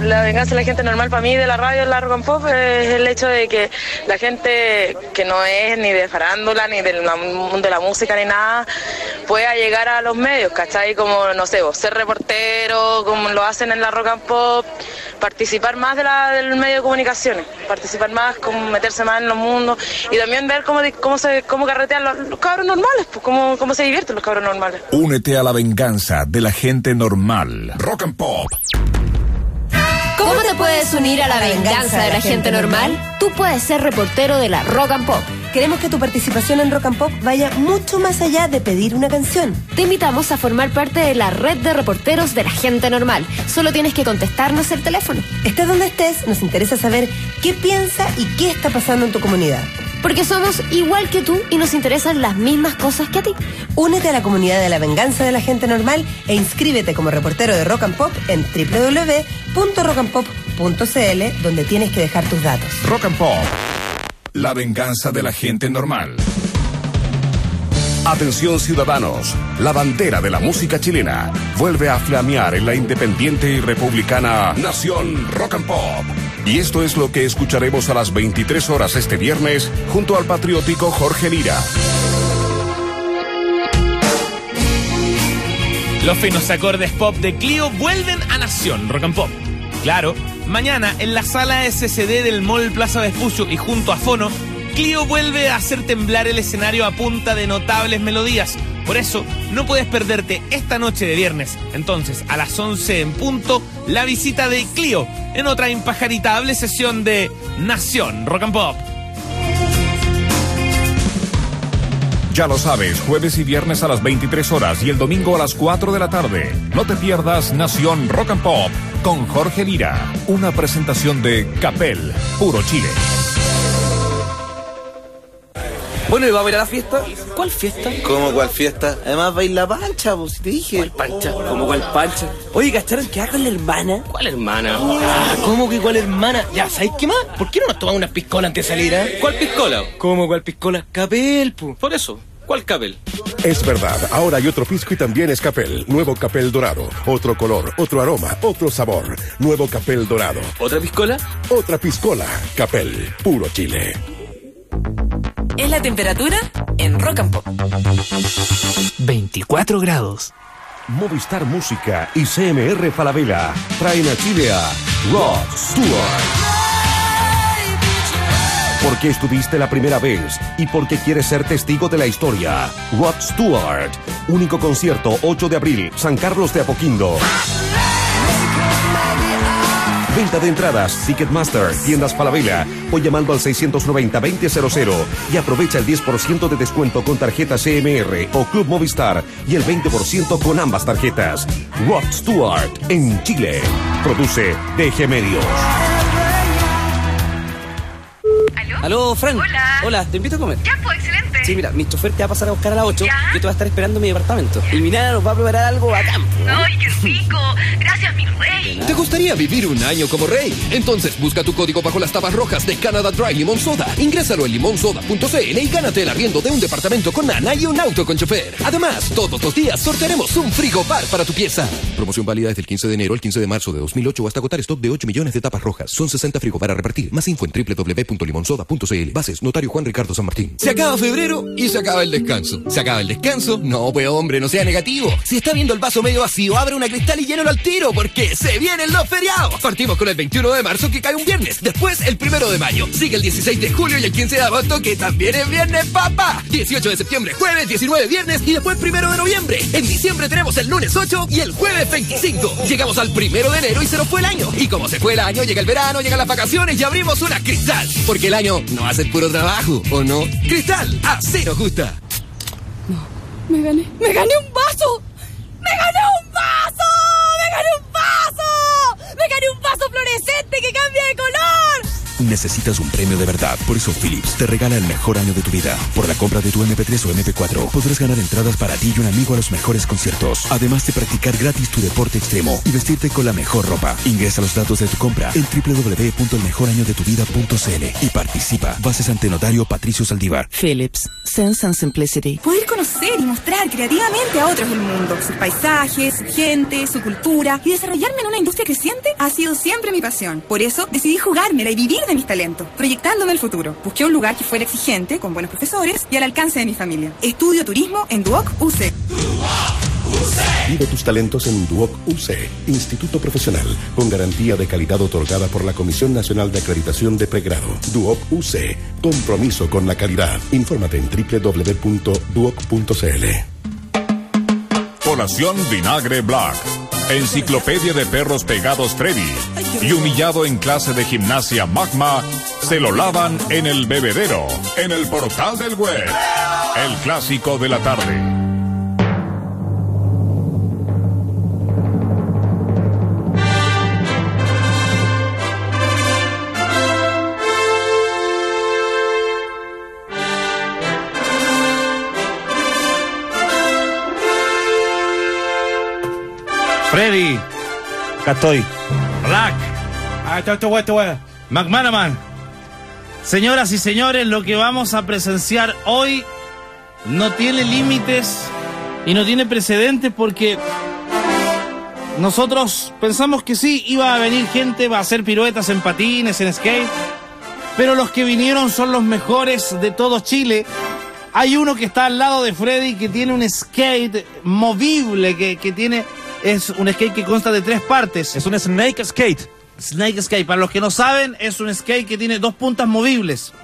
La venganza de la gente normal para mí de la radio, la Rock and Pop, es el hecho de que la gente que no es ni de farándula, ni del mundo de la música, ni nada, pueda llegar a los medios, ¿cachai? Como, no sé, ser reportero, como lo hacen en la Rock and Pop, participar más del medio de comunicaciones, participar más, como meterse más en los mundos, y también ver cómo carretean los cabros normales, pues, cómo se divierten los cabros normales. Únete a la venganza de la gente normal. Rock and Pop. ¿Cómo te puedes unir a la venganza de la gente normal? Tú puedes ser reportero de la Rock and Pop. Queremos que tu participación en Rock and Pop vaya mucho más allá de pedir una canción. Te invitamos a formar parte de la red de reporteros de la gente normal. Solo tienes que contestarnos el teléfono. Estés donde estés, nos interesa saber qué piensa y qué está pasando en tu comunidad. Porque somos igual que tú y nos interesan las mismas cosas que a ti. Únete a la comunidad de la venganza de la gente normal e inscríbete como reportero de Rock and Pop en www.rockandpop.cl, donde tienes que dejar tus datos. Rock and Pop. La venganza de la gente normal. Atención ciudadanos, la bandera de la música chilena vuelve a flamear en la independiente y republicana Nación Rock and Pop. Y esto es lo que escucharemos a las 23 horas este viernes junto al patriótico Jorge Lira. Los finos acordes pop de Clio vuelven a Nación Rock and Pop. Claro, mañana en la sala SCD del Mall Plaza Vespucio y junto a Fono, Clio vuelve a hacer temblar el escenario a punta de notables melodías. Por eso, no puedes perderte esta noche de viernes. Entonces, a las 11 en punto, la visita de Clio en otra impajaritable sesión de Nación Rock and Pop. Ya lo sabes, jueves y viernes a las 23 horas y el domingo a las 4 de la tarde. No te pierdas Nación Rock and Pop con Jorge Lira. Una presentación de Capel, puro Chile. Bueno, ¿y vamos a ir a la fiesta? ¿Cuál fiesta? ¿Cómo cuál fiesta? Además va a ir la pancha, pues te dije. ¿Cuál pancha? ¿Cómo cuál pancha? Oye, ¿cacharon que va con la hermana? ¿Cuál hermana? Ah, ¿cómo que cuál hermana? Ya, ¿sabes qué más? ¿Por qué no nos tomamos unas piscolas antes de salir, eh? ¿Cuál piscola? ¿Cómo cuál piscola? Capel, pu. Por eso, ¿cuál Capel? Es verdad, ahora hay otro pisco y también es Capel. Nuevo Capel Dorado. Otro color, otro aroma, otro sabor. Nuevo Capel Dorado. ¿Otra piscola? Otra piscola. Capel, puro Chile. Es la temperatura en Rock and Pop. 24 grados. Movistar Música y CMR Falabella traen a Chile a Rod Stewart. ¿Por qué estuviste la primera vez? ¿Y por qué quieres ser testigo de la historia? Rod Stewart. Único concierto 8 de abril, San Carlos de Apoquindo. Venta de entradas, Ticketmaster, Tiendas Falabella o llamando al 690-2000 y aprovecha el 10% de descuento con tarjeta CMR o Club Movistar y el 20% con ambas tarjetas. Rod Stewart en Chile. Produce DG Medios. ¿Aló, Frank? Hola. Hola, te invito a comer. Ya, pues, excelente. Sí, mira, mi chofer te va a pasar a buscar a las 8. ¿Ya? Yo te voy a estar esperando en mi departamento. Y mi nana nos va a preparar algo bacán. ¡Ay, qué rico! Gracias, mi rey. ¿Te gustaría vivir un año como rey? Entonces busca tu código bajo las tapas rojas de Canada Dry Lemon Soda. Ingrésalo en limonsoda.cl y gánate el arriendo de un departamento con nana y un auto con chofer. Además, todos los días sortearemos un frigobar para tu pieza. Promoción válida desde el 15 de enero al 15 de marzo de 2008 hasta agotar stock de 8 millones de tapas rojas. Son 60 frigobar a repartir. Más info en www.limonsoda.cl. Bases, notario Juan Ricardo San Martín. Se acaba febrero y se acaba el descanso. ¿Se acaba el descanso? No, pues hombre, no sea negativo. Si está viendo el vaso medio vacío, abre una cristal y llénalo al tiro, porque se vienen los feriados. Partimos con el 21 de marzo, que cae un viernes. Después, el 1 de mayo. Sigue el 16 de julio y el 15 de agosto, que también es viernes, papá. 18 de septiembre, jueves, 19 viernes y después 1 de noviembre. En diciembre tenemos el lunes 8 y el jueves 25. Llegamos al 1 de enero y se nos fue el año. Y como se fue el año, llega el verano, llegan las vacaciones y abrimos una Cristal. Porque el año no hace puro trabajo, ¿o no? Cristal, así nos gusta. Me gané un vaso. ¡Me gané un vaso! ¡Me gané un vaso! ¡Me gané un vaso fluorescente que cambia de color! necesitas un premio de verdad. Por eso Philips te regala el mejor año de tu vida. Por la compra de tu MP3 o MP4 podrás ganar entradas para ti y un amigo a los mejores conciertos. Además de practicar gratis tu deporte extremo y vestirte con la mejor ropa. Ingresa los datos de tu compra en www.elmejorañodetuvida.cl y participa. Bases ante notario Patricio Saldívar. Philips. Sense and Simplicity. Poder conocer y mostrar creativamente a otros el mundo, sus paisajes, su gente, su cultura y desarrollarme en una industria creciente ha sido siempre mi pasión. Por eso decidí jugármela y vivir de mis talentos, proyectándome el futuro. Busqué un lugar que fuera exigente, con buenos profesores y al alcance de mi familia. Estudio turismo en Duoc UC. Vive tus talentos en Duoc UC, Instituto Profesional, con garantía de calidad otorgada por la Comisión Nacional de Acreditación de Pregrado. Duoc UC, compromiso con la calidad. Infórmate en www.duoc.cl. Colación Vinagre Black. Enciclopedia de perros pegados Freddy. Y humillado en clase de gimnasia Magma, se lo lavan en el bebedero, en el portal del web. El clásico de la tarde. Freddy. Acá estoy. Black. McManaman. Señoras y señores, lo que vamos a presenciar hoy no tiene límites y no tiene precedentes porque nosotros pensamos que sí, iba a venir gente, va a hacer piruetas en patines, en skate, pero los que vinieron son los mejores de todo Chile. Hay uno que está al lado de Freddy que tiene un skate movible, que tiene... Es un skate que consta de 3 partes. Es un Snake Skate. Snake Skate, para los que no saben, es un skate que tiene 2 puntas movibles.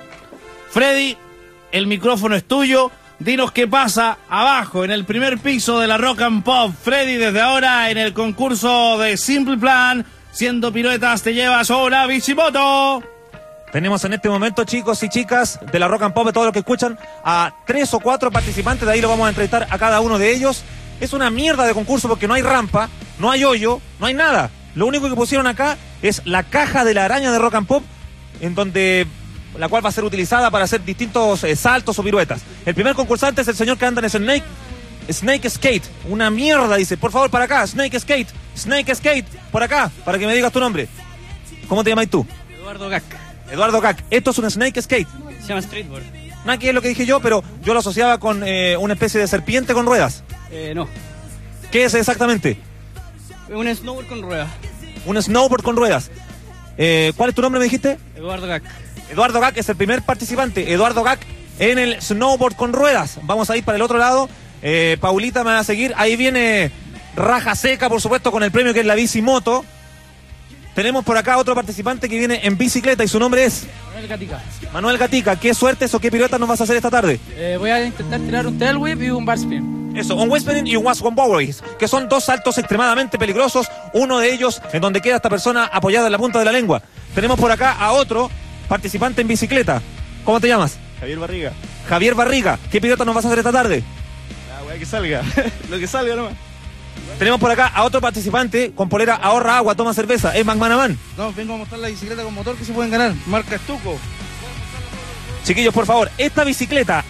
Freddy, el micrófono es tuyo. Dinos qué pasa abajo, en el primer piso de la Rock and Pop. Freddy, desde ahora en el concurso de Simple Plan, siendo piruetas, te llevas una bicimoto. Tenemos en este momento, chicos y chicas de la Rock and Pop, de todos los que escuchan, a 3 o 4 participantes. De ahí lo vamos a entrevistar a cada uno de ellos. Es una mierda de concurso porque no hay rampa, no hay hoyo, no hay nada. Lo único que pusieron acá es la caja de la araña de Rock and Pop, en donde la cual va a ser utilizada para hacer distintos saltos o piruetas. El primer concursante es el señor que anda en Snake Skate. Una mierda, dice. Por favor, para acá. Snake Skate. Por acá, para que me digas tu nombre. ¿Cómo te llamas tú? Eduardo Gac. Eduardo Gac. Esto es un Snake Skate. Se llama Streetboard. Nada que es lo que dije yo, pero yo lo asociaba con una especie de serpiente con ruedas. No. ¿Qué es exactamente? Un snowboard con ruedas. Un snowboard con ruedas. ¿Cuál es tu nombre, me dijiste? Eduardo Gac. Eduardo Gac es el primer participante. Eduardo Gac en el snowboard con ruedas. Vamos a ir para el otro lado. Paulita me va a seguir. Ahí viene Raja Seca, por supuesto, con el premio que es la bicimoto. Tenemos por acá otro participante que viene en bicicleta y su nombre es... Manuel Gatica. Manuel Gatica, ¿qué suertes o qué piruetas nos vas a hacer esta tarde? Voy a intentar tirar un tail whip y un bar spin. Eso, un west spin y un one bowie, que son 2 saltos extremadamente peligrosos, uno de ellos en donde queda esta persona apoyada en la punta de la lengua. Tenemos por acá a otro participante en bicicleta. ¿Cómo te llamas? Javier Barriga. Javier Barriga, ¿qué piruetas nos vas a hacer esta tarde? La weá que salga, lo que salga nomás. Tenemos por acá a otro participante con polera ahorra agua, toma cerveza. ¿Es McManaman? No, vengo a mostrar la bicicleta con motor que se pueden ganar. Marca Stuco. Chiquillos, por favor, esta bicicleta,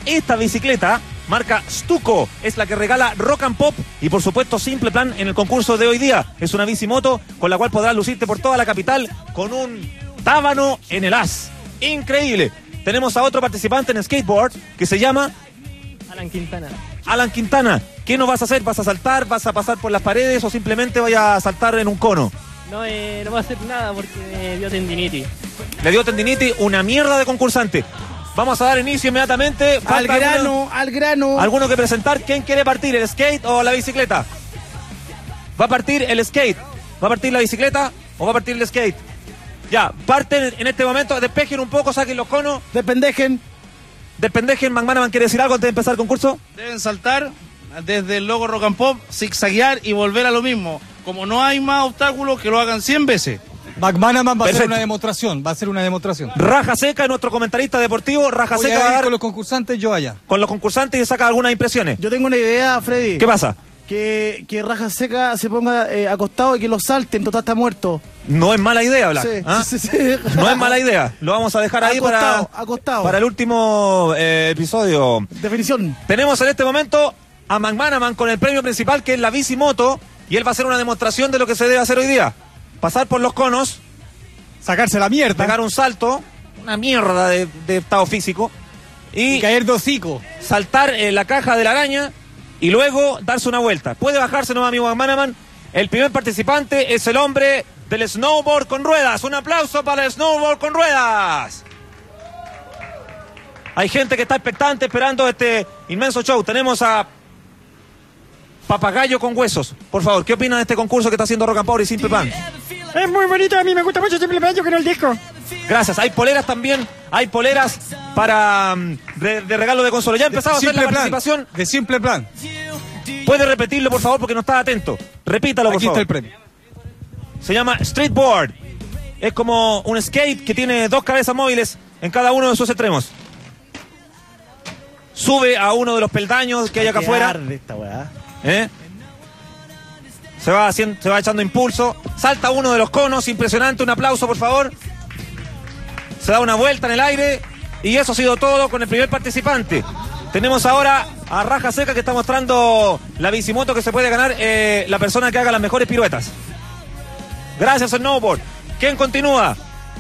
marca Stuco, es la que regala Rock and Pop y por supuesto Simple Plan en el concurso de hoy día. Es una bicimoto con la cual podrás lucirte por toda la capital con un tábano en el as. Increíble. Tenemos a otro participante en skateboard que se llama... Alan Quintana. Alan Quintana, ¿qué nos vas a hacer? ¿Vas a saltar? ¿Vas a pasar por las paredes o simplemente vas a saltar en un cono? No, no voy a hacer nada porque me dio tendinitis. Le dio tendinitis, una mierda de concursante. Vamos a dar inicio inmediatamente. Al grano. ¿Alguno que presentar? ¿Quién quiere partir, el skate o la bicicleta? ¿Va a partir el skate? ¿Va a partir la bicicleta o va a partir el skate? Ya, parten en este momento, despejen un poco, saquen los conos. Despendejen. McManaman, ¿quiere decir algo antes de empezar el concurso? Deben saltar desde el logo Rock and Pop, zigzaguear y volver a lo mismo. Como no hay más obstáculos, que lo hagan 100 veces. McManaman va a hacer una demostración. Raja Seca, nuestro comentarista deportivo. Raja Seca va a dar con los concursantes, yo allá. Con los concursantes y saca algunas impresiones. Yo tengo una idea, Freddy. ¿Qué pasa? que Raja Seca se ponga acostado y que lo salten, total está muerto. No es mala idea, Black. Sí, ¿Ah? sí. No es mala idea. Lo vamos a dejar ahí acostado. para el último episodio. Definición. Tenemos en este momento a McManaman con el premio principal, que es la bicimoto, y él va a hacer una demostración de lo que se debe hacer hoy día. Pasar por los conos, sacarse la mierda, pegar un salto, una mierda de estado físico, y caer de hocico, saltar en la caja de la araña y luego darse una vuelta. Puede bajarse, no, amigo McManaman. El primer participante es el hombre del snowboard con ruedas. Un aplauso para el snowboard con ruedas. Hay gente que está expectante esperando este inmenso show. Tenemos a Papagayo con Huesos. Por favor, ¿qué opinan de este concurso que está haciendo Rock and Power y Simple Plan? Es muy bonito, a mí me gusta mucho Simple Plan, yo quiero el disco. Gracias. Hay poleras también. Hay poleras para de regalo de consola. Ya empezaba a hacer la participación de Simple Plan. ¿Puede repetirlo, por favor, porque no estaba atento? Repítalo, por favor. Aquí está el premio. Se llama Streetboard. Es como un skate que tiene 2 cabezas móviles en cada uno de sus extremos. Sube a uno de los peldaños que hay acá afuera. Esta weá. Se va echando impulso. Salta uno de los conos. Impresionante. Un aplauso, por favor. Se da una vuelta en el aire. Y eso ha sido todo con el primer participante. Tenemos ahora a Raja Seca, que está mostrando la bicimoto que se puede ganar la persona que haga las mejores piruetas. Gracias, Snowboard. ¿Quién continúa?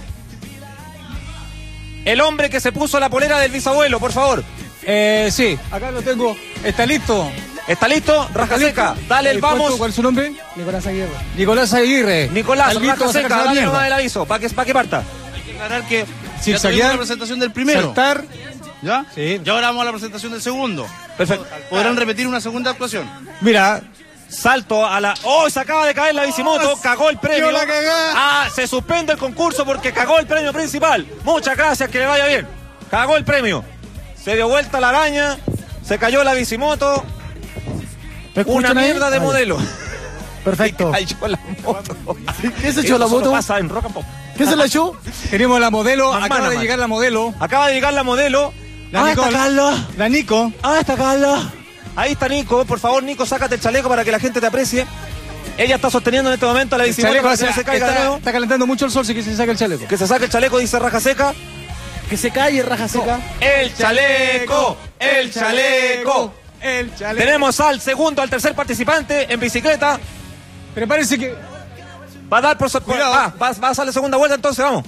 El hombre que se puso la polera del bisabuelo, por favor. Sí, acá lo tengo. ¿Está listo? ¿Está listo? Raja Seca, dale el vamos. ¿Cuál es su nombre? Nicolás Aguirre. Nicolás Aguirre. Nicolás, Raja Seca, dale nomás el aviso, para que parta. Hay que aclarar que sin ya tuvimos la presentación del primero. Saltar. ¿Ya? Sí. Y ahora vamos a la presentación del segundo. Perfecto. Podrán repetir una segunda actuación. Mira. Salto a la... ¡Oh! Se acaba de caer la bicimoto. Cagó el premio. La cagá. Se suspende el concurso porque cagó el premio principal. Muchas gracias, que le vaya bien. Cagó el premio. Se dio vuelta la araña. Se cayó la bicimoto. Una mierda de modelo. Perfecto. Se cayó la moto. ¿Qué se echó la moto? Pasa en Rock and Pop. ¿Qué se le echó? Tenemos la modelo. Acaba de llegar la modelo. Acaba de llegar la modelo. Está Carlos. La Nico. Está Carlos. Ahí está Nico. Por favor, Nico, sácate el chaleco para que la gente te aprecie. Ella está sosteniendo en este momento la bicicleta para que no se caiga de nuevo. Está calentando mucho el sol, así que se saque el chaleco. Que se saque el chaleco, dice Raja Seca. Que se calle, Raja Seca. ¡El chaleco! ¡El chaleco! El chaleco. Tenemos al tercer participante en bicicleta. Prepárense que... Va a dar por... va a hacer la segunda vuelta, entonces vamos.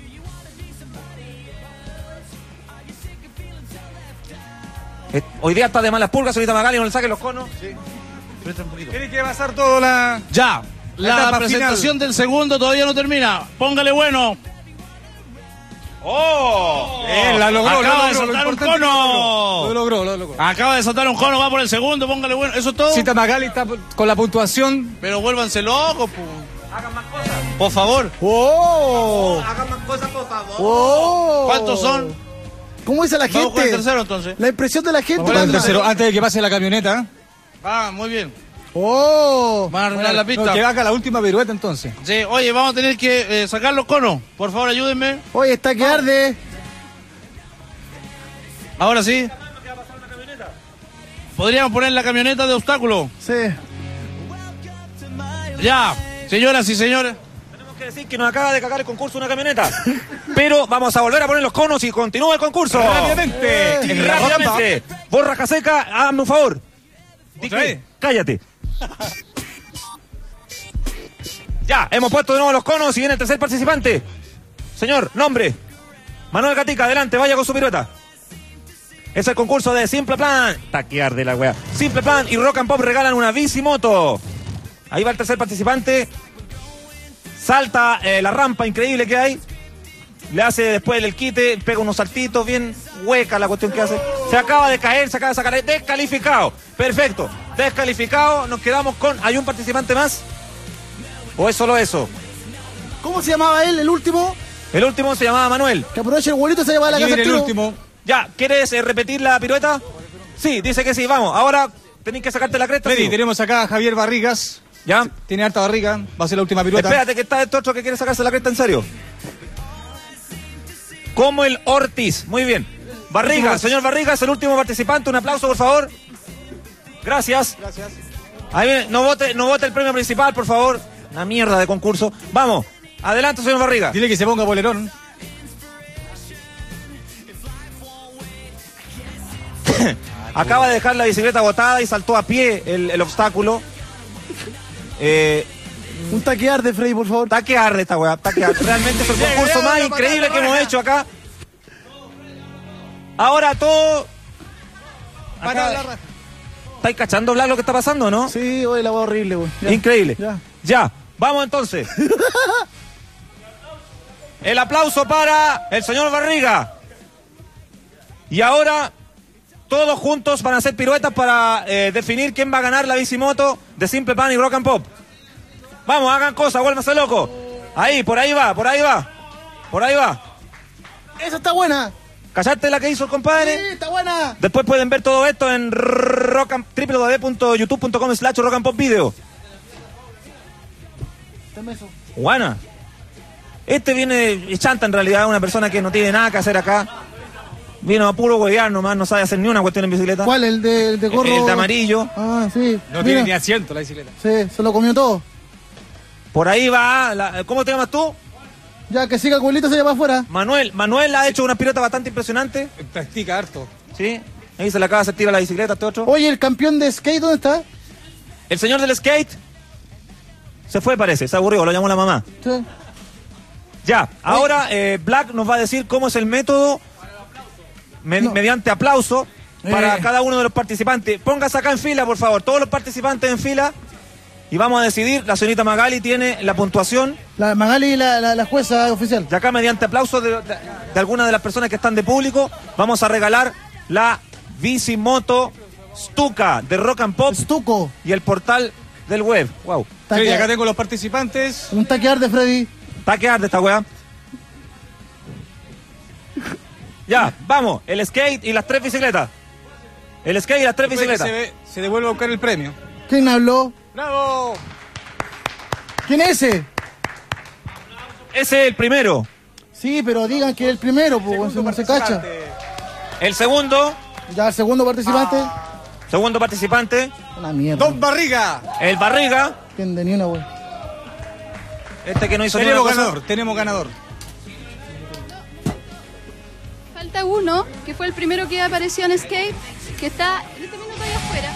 Hoy día está de malas pulgas, señorita Magali, no le saquen los conos. Sí. Tiene que pasar todo la... Ya. La presentación del segundo todavía no termina. Póngale bueno. ¡Oh! La logró, acaba de soltar un cono. Lo logró. Acaba de soltar un cono, va por el segundo, póngale bueno. ¿Eso es todo? Cita Magali está con la puntuación. Pero vuélvanse locos, pues. Hagan más cosas. Por favor. ¡Oh! Hagan más cosas, por favor. ¡Oh! ¿Cuántos son? ¿Cómo dice la gente? Vamos con el tercero, entonces. La impresión de la gente. Vamos con el tercero, antes de que pase la camioneta. Muy bien. ¡Oh! Van a arreglar la pista. No, que haga la última pirueta entonces. Sí, oye, vamos a tener que sacar los conos. Por favor, ayúdenme. Oye, está que arde. Ahora sí. ¿Podríamos poner la camioneta de obstáculo? Sí. Ya, señoras y señores. Tenemos que decir que nos acaba de cagar el concurso una camioneta. Pero vamos a volver a poner los conos y continúa el concurso. Rápidamente. Vos, Raja Seca, hazme un favor. Cállate. Ya, hemos puesto de nuevo los conos y viene el tercer participante. Señor, nombre. Manuel Gatica, adelante, vaya con su pirueta. Es el concurso de Simple Plan. Taquear de la wea. Simple Plan y Rock and Pop regalan una bicimoto. Ahí va el tercer participante. Salta la rampa increíble que hay. Le hace después el quite, pega unos saltitos, bien hueca la cuestión que hace. Se acaba de caer, se acaba de sacar. Descalificado. Perfecto. Descalificado. Nos quedamos con... ¿Hay un participante más? ¿O es solo eso? ¿Cómo se llamaba él, el último? El último se llamaba Manuel. Que aproveche el bolito y se lleva a la casa. El último. Ya, ¿quieres repetir la pirueta? Sí, dice que sí, vamos. Ahora tenés que sacarte la cresta. Freddy, tenemos acá a Javier Barrigas. ¿Ya? Tiene harta barriga, va a ser la última pirueta. Espérate, que está este otro que quiere sacarse la cresta en serio. Como el Ortiz, muy bien. Barrigas, señor Barrigas, el último participante, un aplauso, por favor. Gracias. Ahí viene, no vote el premio principal, por favor. Una mierda de concurso. Vamos, adelante, señor Barriga. Dile que se ponga polerón. Acaba de dejar la bicicleta botada y saltó a pie el obstáculo. Un taquear de Freddy, por favor. Taquear de esta weá, taquear. Realmente es el concurso más increíble que hemos hecho acá. Ahora todo... ¿Estáis cachando, Blas, lo que está pasando, no? Sí, hoy la voy horrible, güey. Increíble. Ya, vamos entonces. El aplauso para el señor Barriga. Y ahora todos juntos van a hacer piruetas para definir quién va a ganar la bicimoto de Simple Pan y Rock and Pop. Vamos, hagan cosas, vuélvanse loco. Ahí, por ahí va. Esa está buena. ¿Callaste la que hizo el compadre? Sí, está buena. Después pueden ver todo esto en www.youtube.com/rockandpopvideo. Buena. Este viene chanta en realidad, una persona que no tiene nada que hacer acá. Vino a puro huevear nomás, no sabe hacer ni una cuestión en bicicleta. ¿Cuál? ¿El de gorro? El de amarillo. Ah, sí. No tiene ni asiento la bicicleta. Sí, se lo comió todo. Por ahí va, ¿cómo te llamas tú? Ya, que siga Cuelito, se lleva afuera. Manuel ha hecho una pirueta bastante impresionante. Practica harto. Sí, ahí se le acaba de hacer tiro a la bicicleta este otro. Oye, ¿el campeón de skate dónde está? El señor del skate se fue, parece, se aburrió, lo llamó la mamá. Sí. Ya, ahora Black nos va a decir cómo es el método mediante aplauso para cada uno de los participantes. Póngase acá en fila, por favor, todos los participantes en fila. Y vamos a decidir, la señorita Magali tiene la puntuación. La Magali, la jueza oficial. Y acá mediante aplauso de algunas de las personas que están de público, vamos a regalar la bicimoto Stuka de Rock and Pop. Stuco. Y el portal del web. Wow. Sí, acá tengo los participantes. Un taquear de Freddy. Taquear de esta weá. Ya, vamos, el skate y las 3 bicicletas. El skate y las 3 bicicletas. Se devuelve a buscar el premio. ¿Quién habló? ¡Bravo! ¿Quién es ese? Ese es el primero. Sí, pero digan que es el primero, pues no se cacha. El segundo. Ya, el segundo participante. Segundo participante. Una mierda. Don Barriga. El Barriga. ¿Quién de ni una, güey? Este que no hizo tenemos ninguna ganador, tenemos ganador. Falta uno, que fue el primero que apareció en skate, que está en este minuto ahí afuera.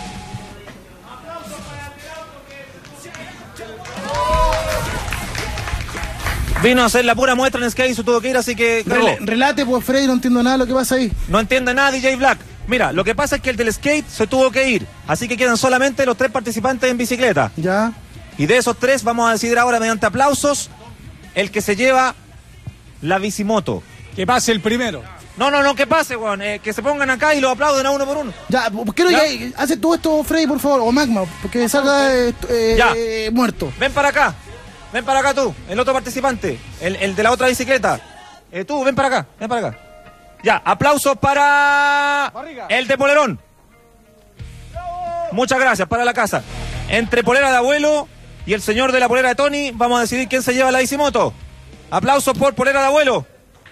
Vino a hacer la pura muestra en skate y se tuvo que ir, así que... Relate, pues, Freddy, no entiendo nada de lo que pasa ahí. No entiende nada, DJ Black. Mira, lo que pasa es que el del skate se tuvo que ir, así que quedan solamente los 3 participantes en bicicleta. Ya. Y de esos 3 vamos a decidir ahora mediante aplausos el que se lleva la bicimoto. Que pase el primero. No, que pase, weón. Que se pongan acá y lo aplauden a uno por uno. Ya, quiero que hace todo esto, Freddy, por favor, o Magma, porque salga muerto. Ven para acá tú, el otro participante, el de la otra bicicleta. Tú, ven para acá. Ya, aplausos para Barriga. El de Polerón. Muchas gracias, para la casa. Entre polera de abuelo y el señor de la polera de Tony, vamos a decidir quién se lleva la bicimoto. Aplausos por polera de abuelo.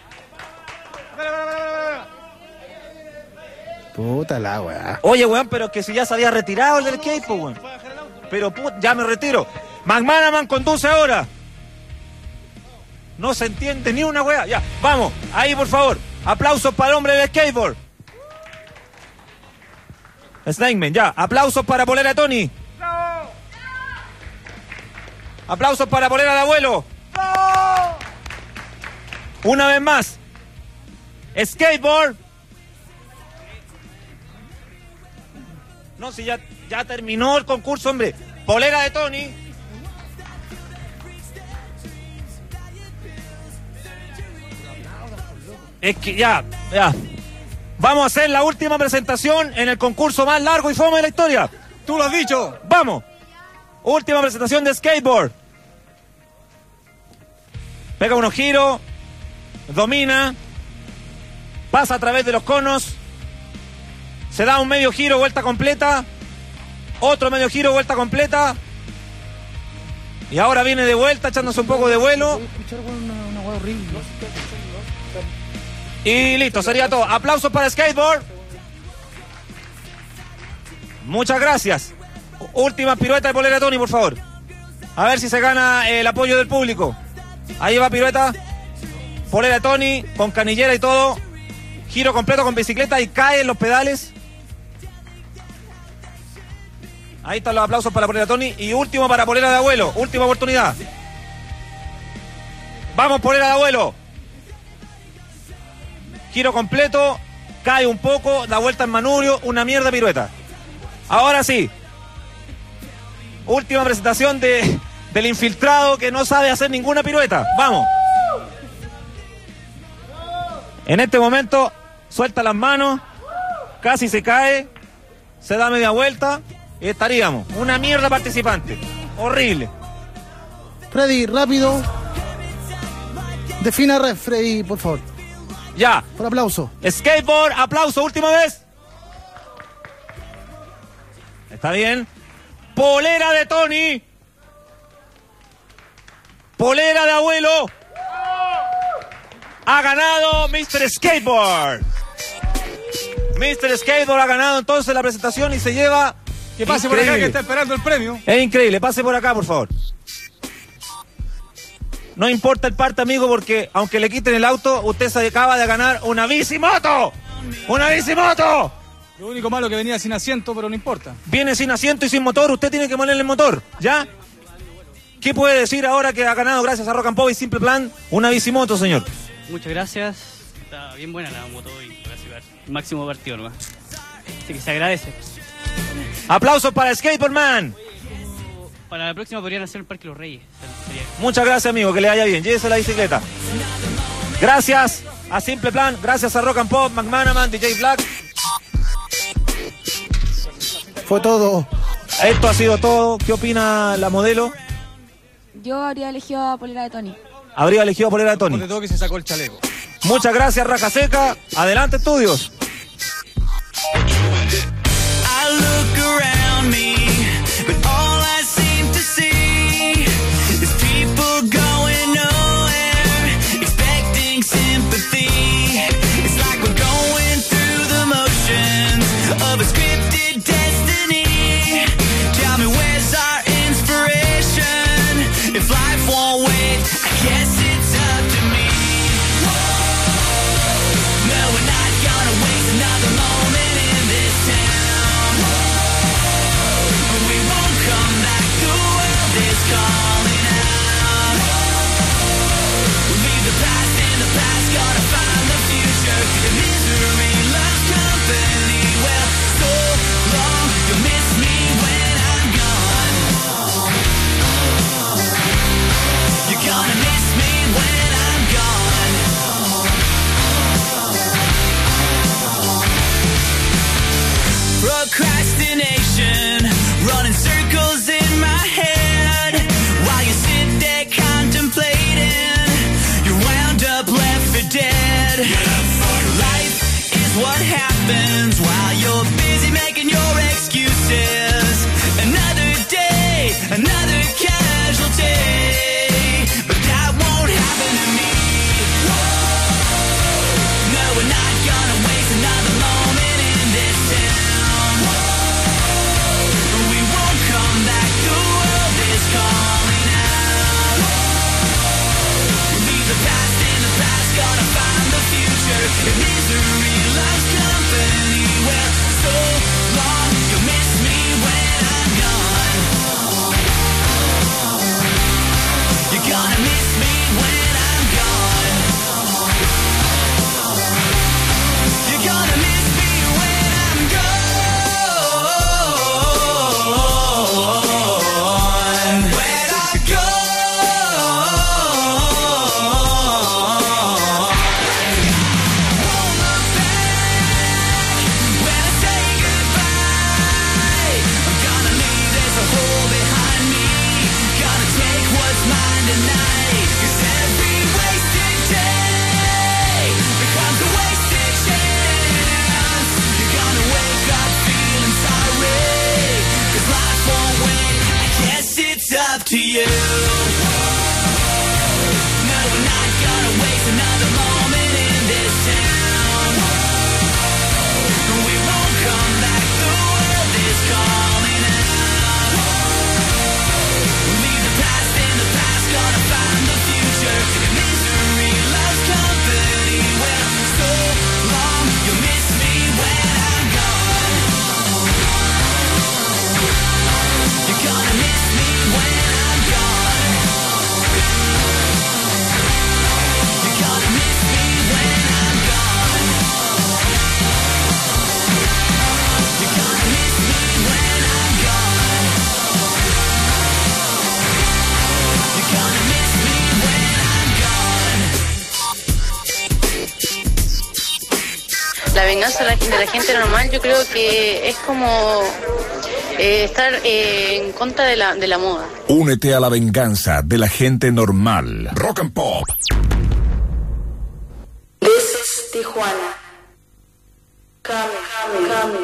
Puta la weá. Oye, weón, pero que si ya se había retirado el del skate, weón. Pero ya me retiro. McManaman conduce ahora. No se entiende ni una weá. Ya, vamos, ahí por favor. Aplausos para el hombre del skateboard. Snakeman, ya. Aplausos para polera de Tony. Aplausos para polera de abuelo. Una vez más. Skateboard. No, si ya terminó el concurso, hombre. Polera de Tony. Es que ya. Vamos a hacer la última presentación en el concurso más largo y fome de la historia. Tú lo has dicho. Vamos. Última presentación de skateboard. Pega unos giros. Domina. Pasa a través de los conos. Se da un medio giro, vuelta completa. Otro medio giro, vuelta completa. Y ahora viene de vuelta, echándose un poco de vuelo. Y listo, sería todo. Aplausos para skateboard. Muchas gracias. Última pirueta de polera de Tony, por favor. A ver si se gana el apoyo del público. Ahí va pirueta. Polera de Tony, con canillera y todo. Giro completo con bicicleta y cae en los pedales. Ahí están los aplausos para la polera de Tony. Y último para polera de abuelo. Última oportunidad. Vamos, polera de abuelo. Giro completo. Cae un poco. Da vuelta en manubrio. Una mierda pirueta. Ahora sí. Última presentación del infiltrado que no sabe hacer ninguna pirueta. Vamos. En este momento suelta las manos. Casi se cae. Se da media vuelta. Y estaríamos. Una mierda participante. Horrible. Freddy, rápido. Defina ref, Freddy, por favor. Ya. Por aplauso. Skateboard, aplauso, última vez. Está bien. Polera de Tony. Polera de abuelo. Ha ganado Mr. Skateboard. Mr. Skateboard ha ganado entonces la presentación y se lleva... Que pase por acá que está esperando el premio. Es increíble, pase por acá, por favor. No importa el parte, amigo, porque aunque le quiten el auto, usted se acaba de ganar una bicimoto. ¡Una bicimoto! Lo único malo que venía sin asiento, pero no importa. Viene sin asiento y sin motor, usted tiene que ponerle el motor, ¿ya? ¿Qué puede decir ahora que ha ganado gracias a Rock and Pop y Simple Plan una bicimoto, señor? Muchas gracias. Está bien buena la moto y gracias. Máximo partido nomás. Así que se agradece. Aplausos para Skateboardman. Para la próxima podrían hacer el Parque Los Reyes. Muchas gracias, amigo, que le vaya bien. Llévese la bicicleta. Gracias a Simple Plan, gracias a Rock and Pop, McManaman, DJ Black. Fue todo. Esto ha sido todo. ¿Qué opina la modelo? Yo habría elegido a polera de Tony. Habría elegido a polera de Tony. De todo que se sacó el chaleco. Muchas gracias, Raja Seca. Adelante, estudios. I look around me, but all I seem to see is people going nowhere, expecting sympathy. It's like we're going through the motions of a scripted destiny. Tell me, where's our inspiration? If life won't wait, I guess it's up to me. No, we're not gonna wait. venganza de la gente normal, yo creo que es como estar en contra de la moda. Únete a la venganza de la gente normal. Rock and Pop. This is Tijuana. Coming.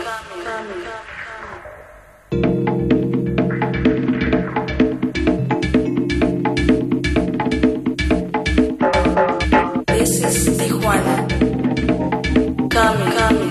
This is Tijuana. Coming.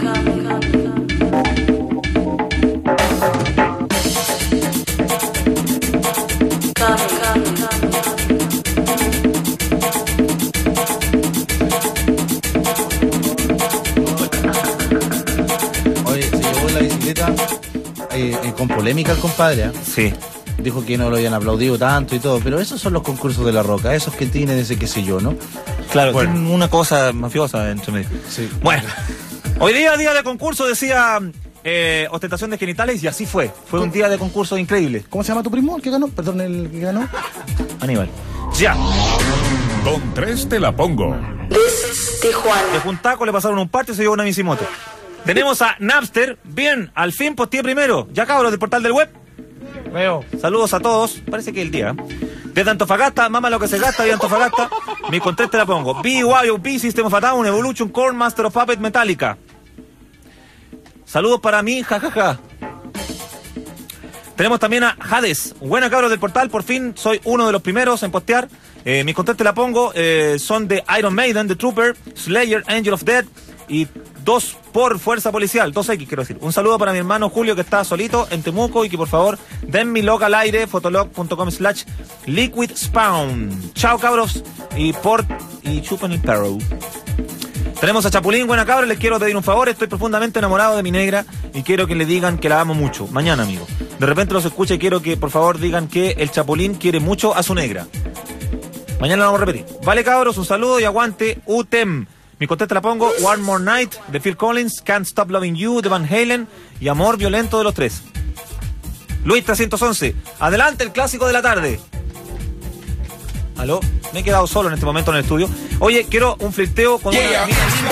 Oye, se llevó la bicicleta con polémica el compadre, ¿eh? Sí. Dijo que no lo habían aplaudido tanto y todo, pero esos son los concursos de La Roca, esos que tienen ese qué sé yo, ¿no? Claro, Bueno. tienen una cosa mafiosa entre medio. Sí. Bueno, hoy día de concurso, decía ostentación de genitales, y así fue. Fue un día de concurso increíble. ¿Cómo se llama tu primo, el que ganó? Perdón, el que ganó. Aníbal. Ya. Con 3 te la pongo. This is Tijuana. De Juntaco le pasaron un parte y se llevó una bicimoto. Tenemos a Napster. Bien, al fin posteé primero. Ya cabros del portal del web. Veo. Saludos a todos. Parece que es el día. Desde Antofagasta, mama lo que se gasta de Antofagasta. Mi con 3 te la pongo. BYOB, System of a Down, Evolution, Korn, Master of Puppet, Metallica. Saludos para mí, jajaja. Tenemos también a Hades. Buena cabros del portal, por fin soy uno de los primeros en postear. Mis con 3 te la pongo. Son de Iron Maiden, The Trooper, Slayer, Angel of Death y 2 por Fuerza Policial, 2X quiero decir. Un saludo para mi hermano Julio que está solito en Temuco y que por favor den mi log al aire, fotolog.com/liquid spawn. Chao cabros y chupen el perro. Tenemos a Chapulín, buena cabra, les quiero pedir un favor, estoy profundamente enamorado de mi negra y quiero que le digan que la amo mucho. Mañana, amigo. De repente los escucha y quiero que por favor digan que el Chapulín quiere mucho a su negra. Mañana lo vamos a repetir. Vale cabros, un saludo y aguante UTEM. Mi contesta la pongo, One More Night de Phil Collins, Can't Stop Loving You de Van Halen y Amor Violento de los 3. Luis 311, adelante el clásico de la tarde. ¿Aló? Me he quedado solo en este momento en el estudio. Oye, quiero un flirteo con una amiga.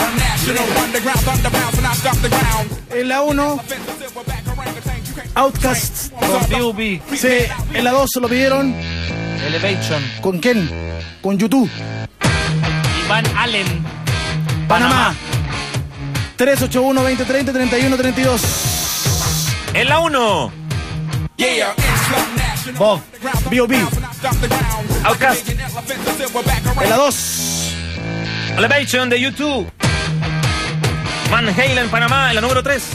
En la 1, Outcast. Con B.U.B. Sí, en la 2 se lo pidieron. Elevation. ¿Con quién? Con YouTube. Van Allen. Panamá. 381-2030-3132. En la 1. Bob. B.O.B. Outcast. En la 2. Elevation de YouTube. Van Halen, Panamá, en la número 3.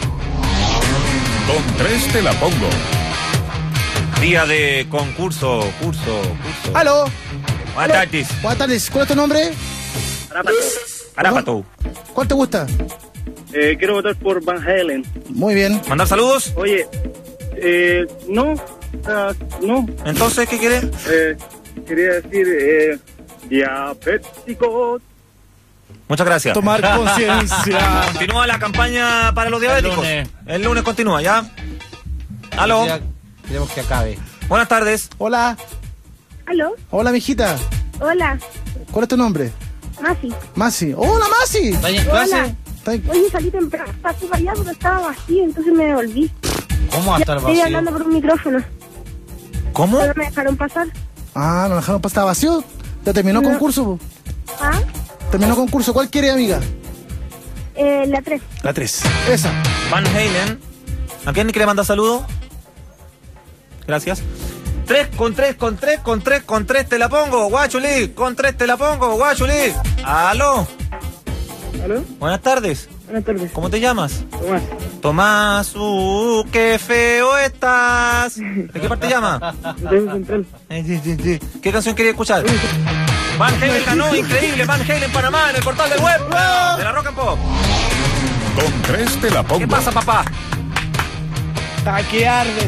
Con 3 te la pongo. Día de concurso, curso. ¡Aló! Buenas tardes. Buenas tardes. ¿Cuál es tu nombre? Arapato. ¿Cuál te gusta? Quiero votar por Van Halen. Muy bien. ¿Mandar saludos? Oye, no. Entonces, ¿qué quieres? Quería decir, diabético. Muchas gracias. Tomar conciencia. Continúa la campaña para los diabéticos. El lunes continúa, ¿ya? ¿Aló? Queremos que acabe. Buenas tardes. Hola. ¿Aló? Hola, mijita. Hola, ¿Cuál es tu nombre? Masi. Masi. ¡Hola, Masi! ¿Está en Hola. clase? Oye, salí temprano, pasé para allá porque estaba vacío, entonces me devolví. ¿Cómo va a estar Estoy vacío? hablando por un micrófono. ¿Cómo? Pero me dejaron pasar. Ah, nos dejaron pasar vacío. ¿Ya terminó No. concurso? Po? ¿Ah? Terminó concurso. ¿Cuál quiere, amiga? La 3. La 3. Esa. Van Halen. ¿A quién quiere mandar saludos? Gracias. 3 con 3 te la pongo, guachuli. Con 3 te la pongo, guachuli. ¿Aló? ¿Aló? Buenas tardes. Buenas tardes. ¿Cómo te llamas? Tomás. Tomás, qué feo estás. ¿De qué parte llama? Central. Sí. ¿Qué canción quería escuchar? Van Halen ganó, increíble. Van Halen Panamá en el portal del web de la Rock and Pop. Con 3 te la pongo. ¿Qué pasa, papá? Está que arde.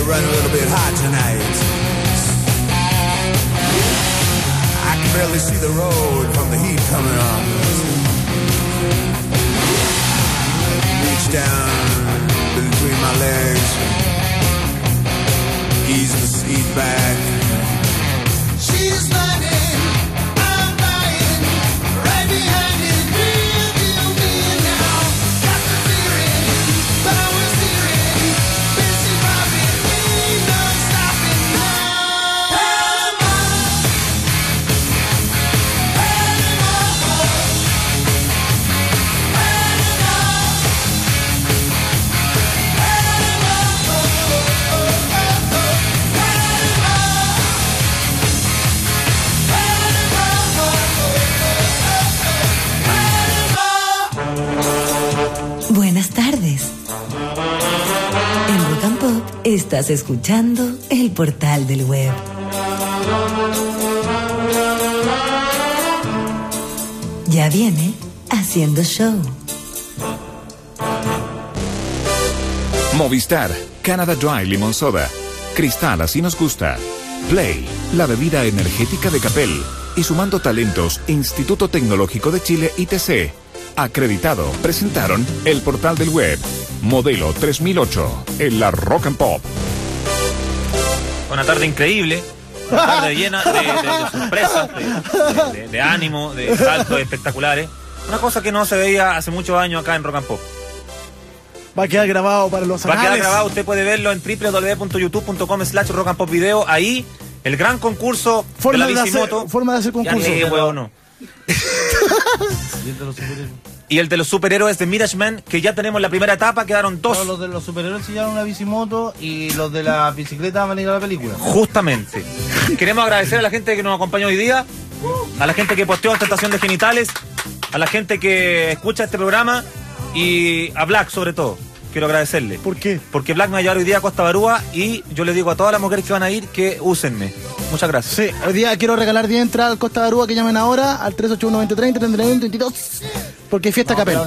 we're running a little bit hot tonight. I can barely see the road from the heat coming on. Reach down between my legs, ease the seat back. She's running, I'm dying, right behind it, real me now. Got the feeling, power steering, busy robbing me, no stopping now. Panama, Buenas tardes. En Rock and Pop estás escuchando el portal del web. Ya viene haciendo show. Movistar, Canada Dry Lemon Soda, Cristal así nos gusta, Play, la bebida energética de Capel y Sumando Talentos, Instituto Tecnológico de Chile ITC, acreditado, presentaron el portal del web, modelo 3008, en la Rock and Pop. Una tarde increíble, una tarde llena de sorpresas, de ánimo, de saltos espectaculares. Una cosa que no se veía hace muchos años acá en Rock and Pop. Va a quedar grabado para los anales. Va a quedar grabado, usted puede verlo en www.youtube.com/rockandpopvideo. Ahí, el gran concurso de la bicimoto. Forma de hacer concurso. No. Y el de los superhéroes de Mirage-Man, que ya tenemos la primera etapa, quedaron 2. No, los de los superhéroes se llevan una bicimoto y los de la bicicleta van a ir a la película. Justamente. Queremos agradecer a la gente que nos acompañó hoy día, a la gente que posteó en Tentación de Genitales, a la gente que escucha este programa y a Black sobre todo. Quiero agradecerle. ¿Por qué? Porque Black me va a llevar hoy día a Costa Barúa y yo le digo a todas las mujeres que van a ir que úsenme. Muchas gracias. Sí, hoy día quiero regalar 10 entradas al Costa Barúa, que llamen ahora al 381-2030-31-32 porque hay fiesta Capel.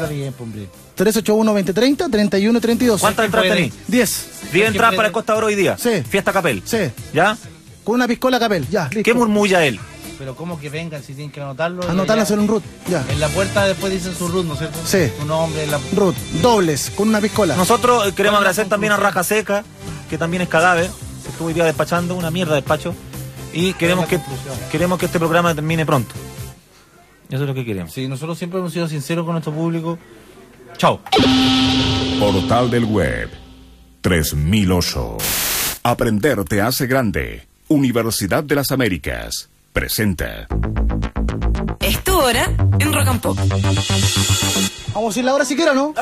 381-2030-31-32. ¿Cuántas entradas tenés? 10. 10 entradas para el Costa Barúa hoy día. Sí. Fiesta Capel. Sí. ¿Ya? Con una piscola Capel, ya, listo. ¿Qué murmulla él? Pero ¿cómo que vengan si tienen que anotarlo? Anotarlo, hacer un root, ya. En la puerta después dicen su root, ¿no es cierto? Sí. Su nombre, la... Root, dobles, con una piscola. Nosotros queremos agradecer también a Raja Seca, que también es cadáver, que estuvo hoy día despachando, una mierda de despacho. Y queremos que este programa termine pronto. Eso es lo que queremos. Sí, nosotros siempre hemos sido sinceros con nuestro público. Chao. Portal del web 3008. Aprender te hace grande. Universidad de las Américas presenta. Es tu hora en Rock and Pop. Vamos a decir la hora si quiero, ¿no?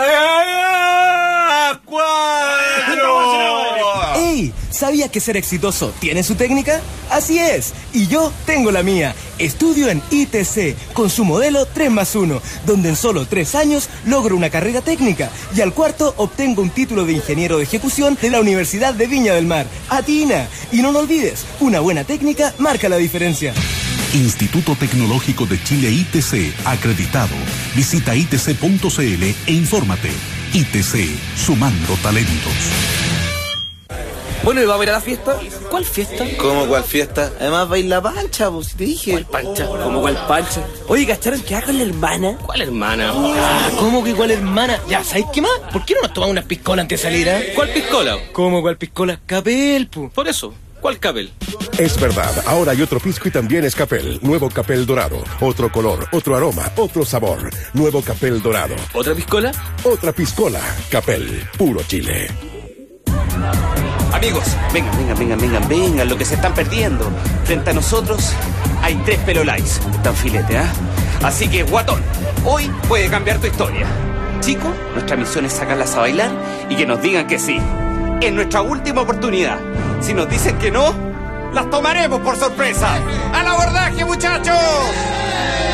¡Ey! ¿Sabías que ser exitoso tiene su técnica? Así es, y yo tengo la mía. Estudio en ITC con su modelo 3+1, donde en solo 3 años logro una carrera técnica y al cuarto obtengo un título de ingeniero de ejecución de la Universidad de Viña del Mar. ¡Atina! Y no lo olvides, una buena técnica marca la diferencia. Instituto Tecnológico de Chile ITC, acreditado. Visita itc.cl e infórmate. ITC, sumando talentos. Bueno, ¿y vamos a ir a la fiesta? ¿Cuál fiesta? ¿Cómo cuál fiesta? Además va a ir la pancha, pues, si te dije. ¿Cuál pancha? ¿Cómo cuál pancha? Oye, ¿cacharon que haga con la hermana? ¿Cuál hermana? Ah, ¿cómo que cuál hermana? Ya, ¿sabes qué más? ¿Por qué no nos tomamos unas piscolas antes de salir, eh? ¿Cuál piscola? ¿Cómo cuál piscola? Capel, pu. Por eso, ¿cuál Capel? Es verdad, ahora hay otro pisco y también es Capel. Nuevo Capel Dorado. Otro color, otro aroma, otro sabor. Nuevo Capel Dorado. ¿Otra piscola? Otra piscola. Capel, puro Chile. Amigos, vengan, lo que se están perdiendo. Frente a nosotros hay 3 pelolais. Están filete, ¿ah? Así que, guatón, hoy puede cambiar tu historia. Chicos, nuestra misión es sacarlas a bailar y que nos digan que sí. Es nuestra última oportunidad. Si nos dicen que no, las tomaremos por sorpresa. ¡Al abordaje, muchachos!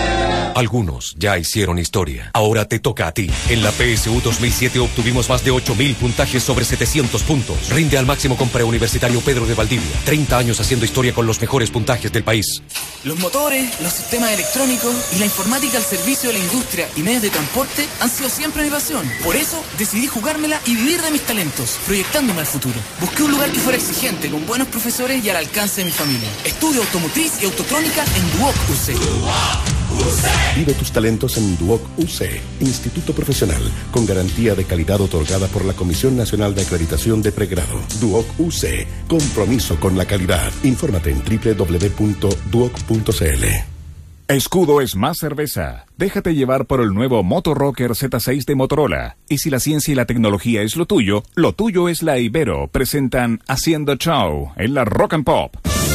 Algunos ya hicieron historia. Ahora te toca a ti. En la PSU 2007 obtuvimos más de 8.000 puntajes sobre 700 puntos. Rinde al máximo con Preuniversitario Pedro de Valdivia. 30 años haciendo historia con los mejores puntajes del país. Los motores, los sistemas electrónicos y la informática al servicio de la industria y medios de transporte han sido siempre mi pasión. Por eso decidí jugármela y vivir de mis talentos, proyectándome al futuro. Busqué un lugar que fuera exigente, con buenos profesores y al alcance de mi familia. Estudio automotriz y autotrónica en Duoc UC. Vive tus talentos en Duoc UC, Instituto Profesional, con garantía de calidad otorgada por la Comisión Nacional de Acreditación de Pregrado. Duoc UC, compromiso con la calidad. Infórmate en www.duoc.cl. Escudo es más cerveza. Déjate llevar por el nuevo Moto Rocker Z6 de Motorola. Y si la ciencia y la tecnología es lo tuyo es la Ibero. Presentan Haciendo Show en la Rock and Pop.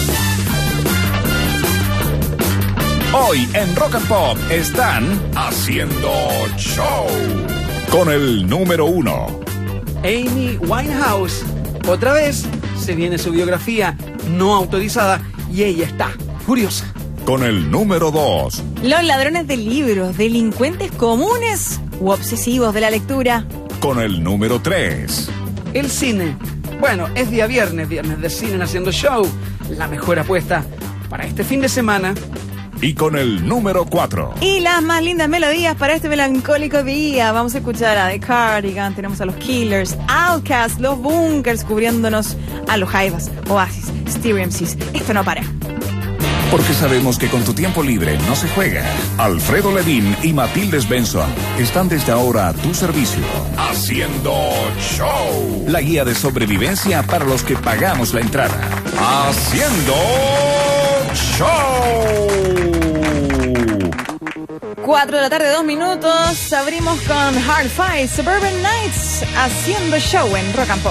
Hoy en Rock and Pop están Haciendo Show con el número 1. Amy Winehouse. Otra vez se viene su biografía no autorizada y ella está furiosa. Con el número 2. Los ladrones de libros, delincuentes comunes u obsesivos de la lectura. Con el número 3. El cine. Bueno, es día viernes de cine en Haciendo Show. La mejor apuesta para este fin de semana. Y con el número 4. Y las más lindas melodías para este melancólico día. Vamos a escuchar a The Cardigan, tenemos a los Killers, Outkast, los Bunkers cubriéndonos, a los Jaivas, Oasis, Stereo MCs. Esto no para. Porque sabemos que con tu tiempo libre no se juega. Alfredo Levin y Matildes Benson están desde ahora a tu servicio. Haciendo Show. La guía de sobrevivencia para los que pagamos la entrada. Haciendo Show. 4 de la tarde, 2 minutos. Abrimos con Hard Fight, Suburban Nights, Haciendo Show en Rock and Pop.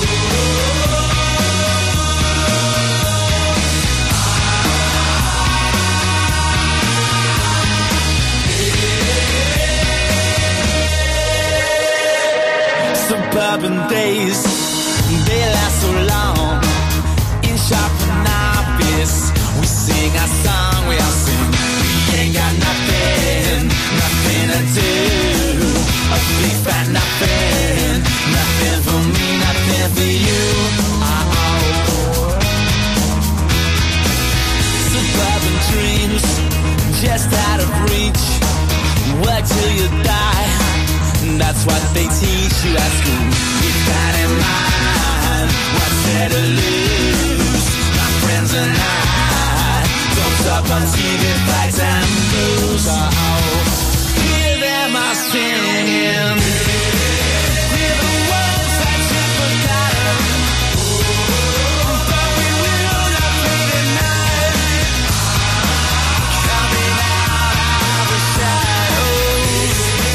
Suburban days, they last so long. In shop and office, we sing our song, we all sing. We ain't got nothing, nothing to do. A big fat nothing, nothing for me, nothing for you. Suburban dreams, just out of reach. Work till you die. That's what they teach you at school. Keep that in mind. What's there to lose? My friends and I don't stop until we fight and lose. Oh, hear them all singing. Hear the words that you forgotten. But we will not play tonight. Coming out of the shadows.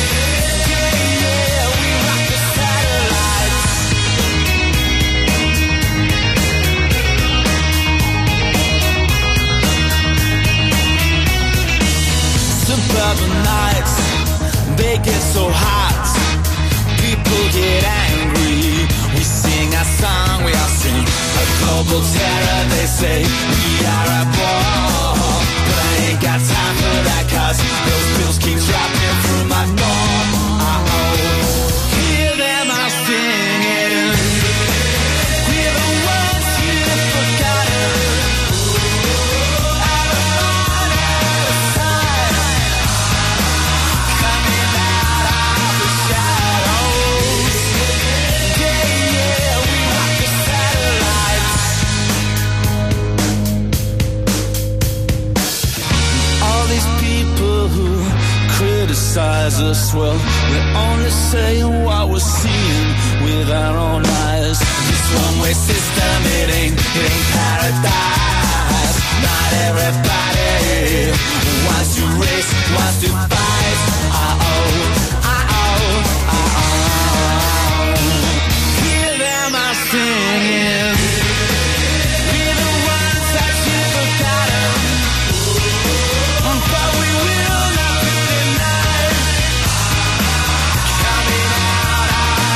Suburban nights, they get so hot. People get angry. We sing our song, we all sing. A global terror, they say. We are a ball. But I ain't got time for that, cause those bills keep dropping through my door. Hear them all singing. Hear the words you've forgotten. Criticize us, well, we're only saying what we're seeing with our own eyes. This one-way system, it ain't paradise. Not everybody wants to race, wants to fight. Hear them all singing. We're the ones that you've forgotten. But we will not.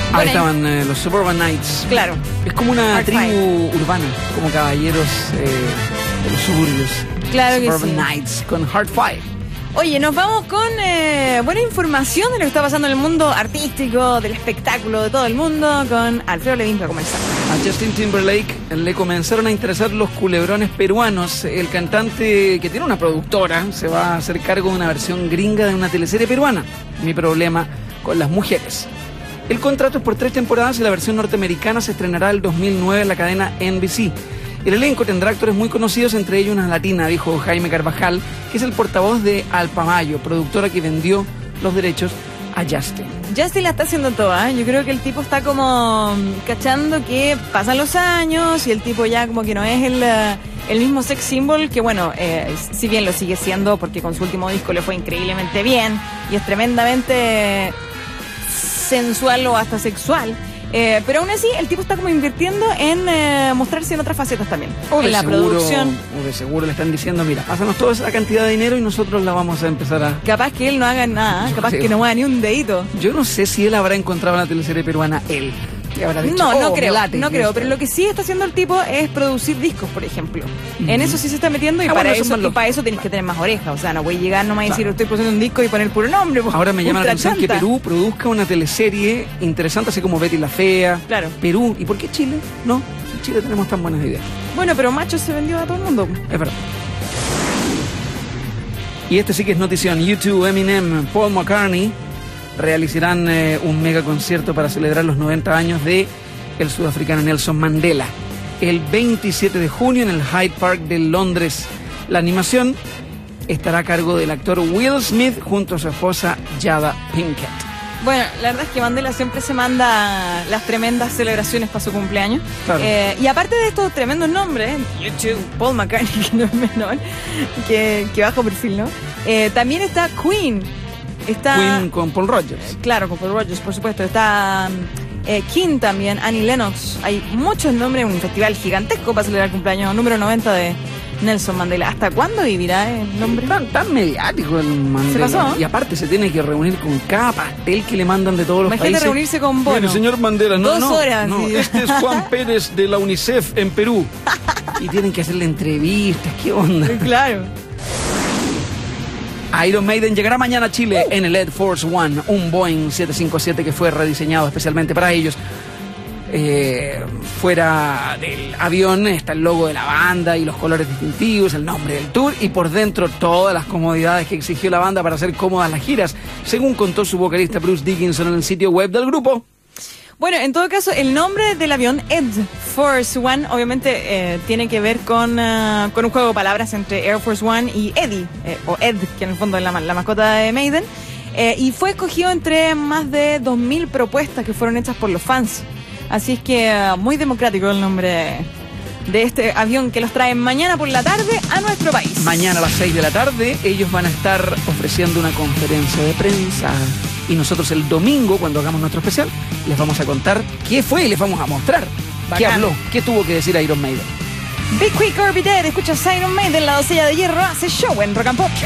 Ahí estaban los Suburban Knights. Claro. Es como una Hard tribu Five. urbana, como caballeros de los suburbios. Claro que Suburban sí. Knights con Hard Five. Oye, nos vamos con buena información de lo que está pasando en el mundo artístico, del espectáculo, de todo el mundo, con Alfredo Levin para comenzar. A Justin Timberlake le comenzaron a interesar los culebrones peruanos. El cantante, que tiene una productora, se va a hacer cargo de una versión gringa de una teleserie peruana. Mi problema con las mujeres. El contrato es por 3 temporadas y la versión norteamericana se estrenará el 2009 en la cadena NBC. El elenco tendrá actores muy conocidos, entre ellos una latina, dijo Jaime Carvajal, que es el portavoz de Alpamayo, productora que vendió los derechos a Justin. Justin la está haciendo toda, ¿eh? Yo creo que el tipo está como cachando que pasan los años y el tipo ya como que no es el mismo sex symbol, que bueno, si bien lo sigue siendo porque con su último disco le fue increíblemente bien y es tremendamente sensual o hasta sexual. Pero aún así, el tipo está como invirtiendo en mostrarse en otras facetas también. En la producción. O de seguro le están diciendo, mira, pásanos toda esa cantidad de dinero y nosotros la vamos a empezar a... Capaz que él no haga nada, capaz que no mueva ni un dedito. Yo no sé si él habrá encontrado en la teleserie peruana él. Que habrá dicho, no creo, me late, no creo. Pero lo que sí está haciendo el tipo es producir discos, por ejemplo. En eso sí se está metiendo y para eso tenés que tener más orejas. O sea, no voy a llegar nomás a decir, estoy produciendo un disco y poner puro nombre. Ahora me llama la atención que Perú produzca una teleserie interesante, así como Betty la Fea. Claro. Perú. ¿Y por qué Chile? No, en Chile tenemos tan buenas ideas. Bueno, pero Macho se vendió a todo el mundo. Es verdad. Y este sí que es notición. U2, Eminem, Paul McCartney realizarán un mega concierto para celebrar los 90 años de el sudafricano Nelson Mandela el 27 de junio en el Hyde Park de Londres. La animación estará a cargo del actor Will Smith junto a su esposa Jada Pinkett. Bueno, la verdad es que Mandela siempre se manda las tremendas celebraciones para su cumpleaños. Claro. Y aparte de estos tremendos nombres, YouTube, Paul McCartney, que no es menor, que bajo perfil, ¿no? También está Queen. Queen con Paul Rogers. Claro, con Paul Rogers, por supuesto. Está King también, Annie Lennox. Hay muchos nombres, un festival gigantesco para celebrar el cumpleaños número 90 de Nelson Mandela. ¿Hasta cuándo vivirá el nombre? Tan mediático el Mandela. Se pasó. Y aparte se tiene que reunir con cada pastel que le mandan de todos los Imagínate países. Reunirse con Bono. Mire, señor Mandela, no, 2 horas. No, este es Juan Pérez de la UNICEF en Perú. Y tienen que hacerle entrevistas. ¿Qué onda? Claro. Iron Maiden llegará mañana a Chile en el Air Force One, un Boeing 757 que fue rediseñado especialmente para ellos. Fuera del avión está el logo de la banda y los colores distintivos, el nombre del tour y por dentro todas las comodidades que exigió la banda para hacer cómodas las giras, según contó su vocalista Bruce Dickinson en el sitio web del grupo. Bueno, en todo caso, el nombre del avión, Air Force One, obviamente tiene que ver con un juego de palabras entre Air Force One y Eddie, o Ed, que en el fondo es la mascota de Maiden, y fue escogido entre más de 2.000 propuestas que fueron hechas por los fans. Así es que muy democrático el nombre de este avión que los trae mañana por la tarde a nuestro país. Mañana a las 6 de la tarde ellos van a estar ofreciendo una conferencia de prensa. Y nosotros el domingo, cuando hagamos nuestro especial, les vamos a contar qué fue y les vamos a mostrar qué habló, qué tuvo que decir Iron Maiden. Be Quick or Be Dead, escuchas Iron Maiden, la docella de hierro, hace show en Rock and Pop.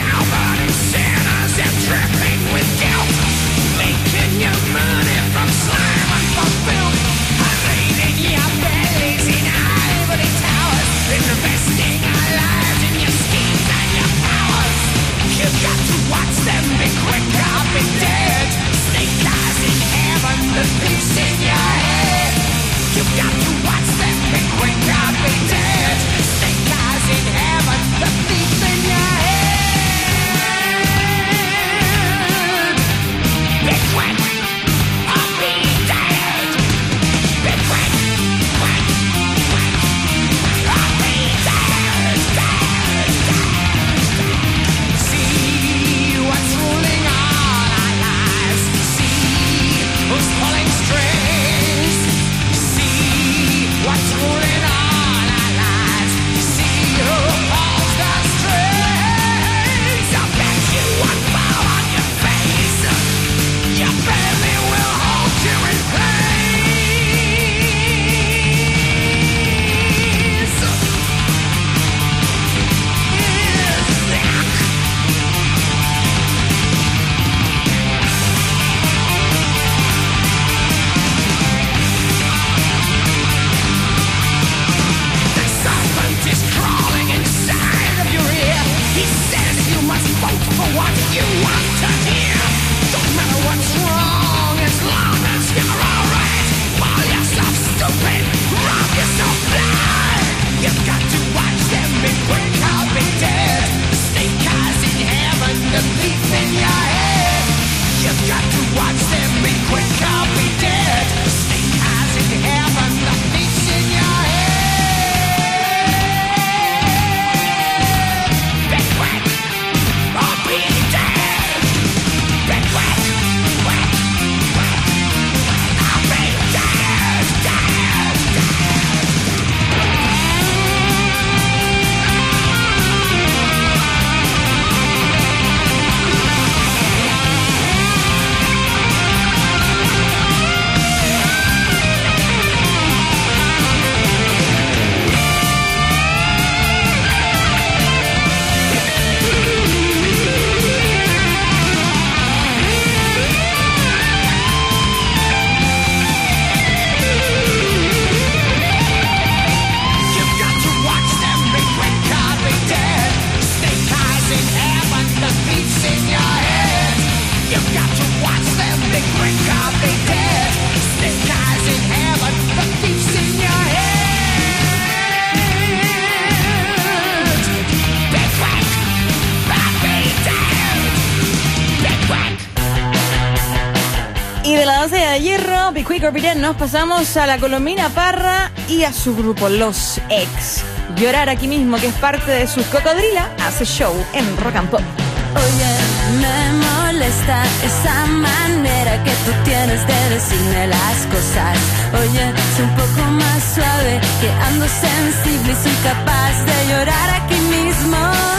Very Quick or Be Dead, nos pasamos a la Colomina Parra y a su grupo Los Ex. Llorar aquí mismo, que es parte de su Cocodrila, hace show en Rock and Pop. Oye, me molesta esa manera que tú tienes de decirme las cosas. Oye, soy un poco más suave, que ando sensible y soy capaz de llorar aquí mismo.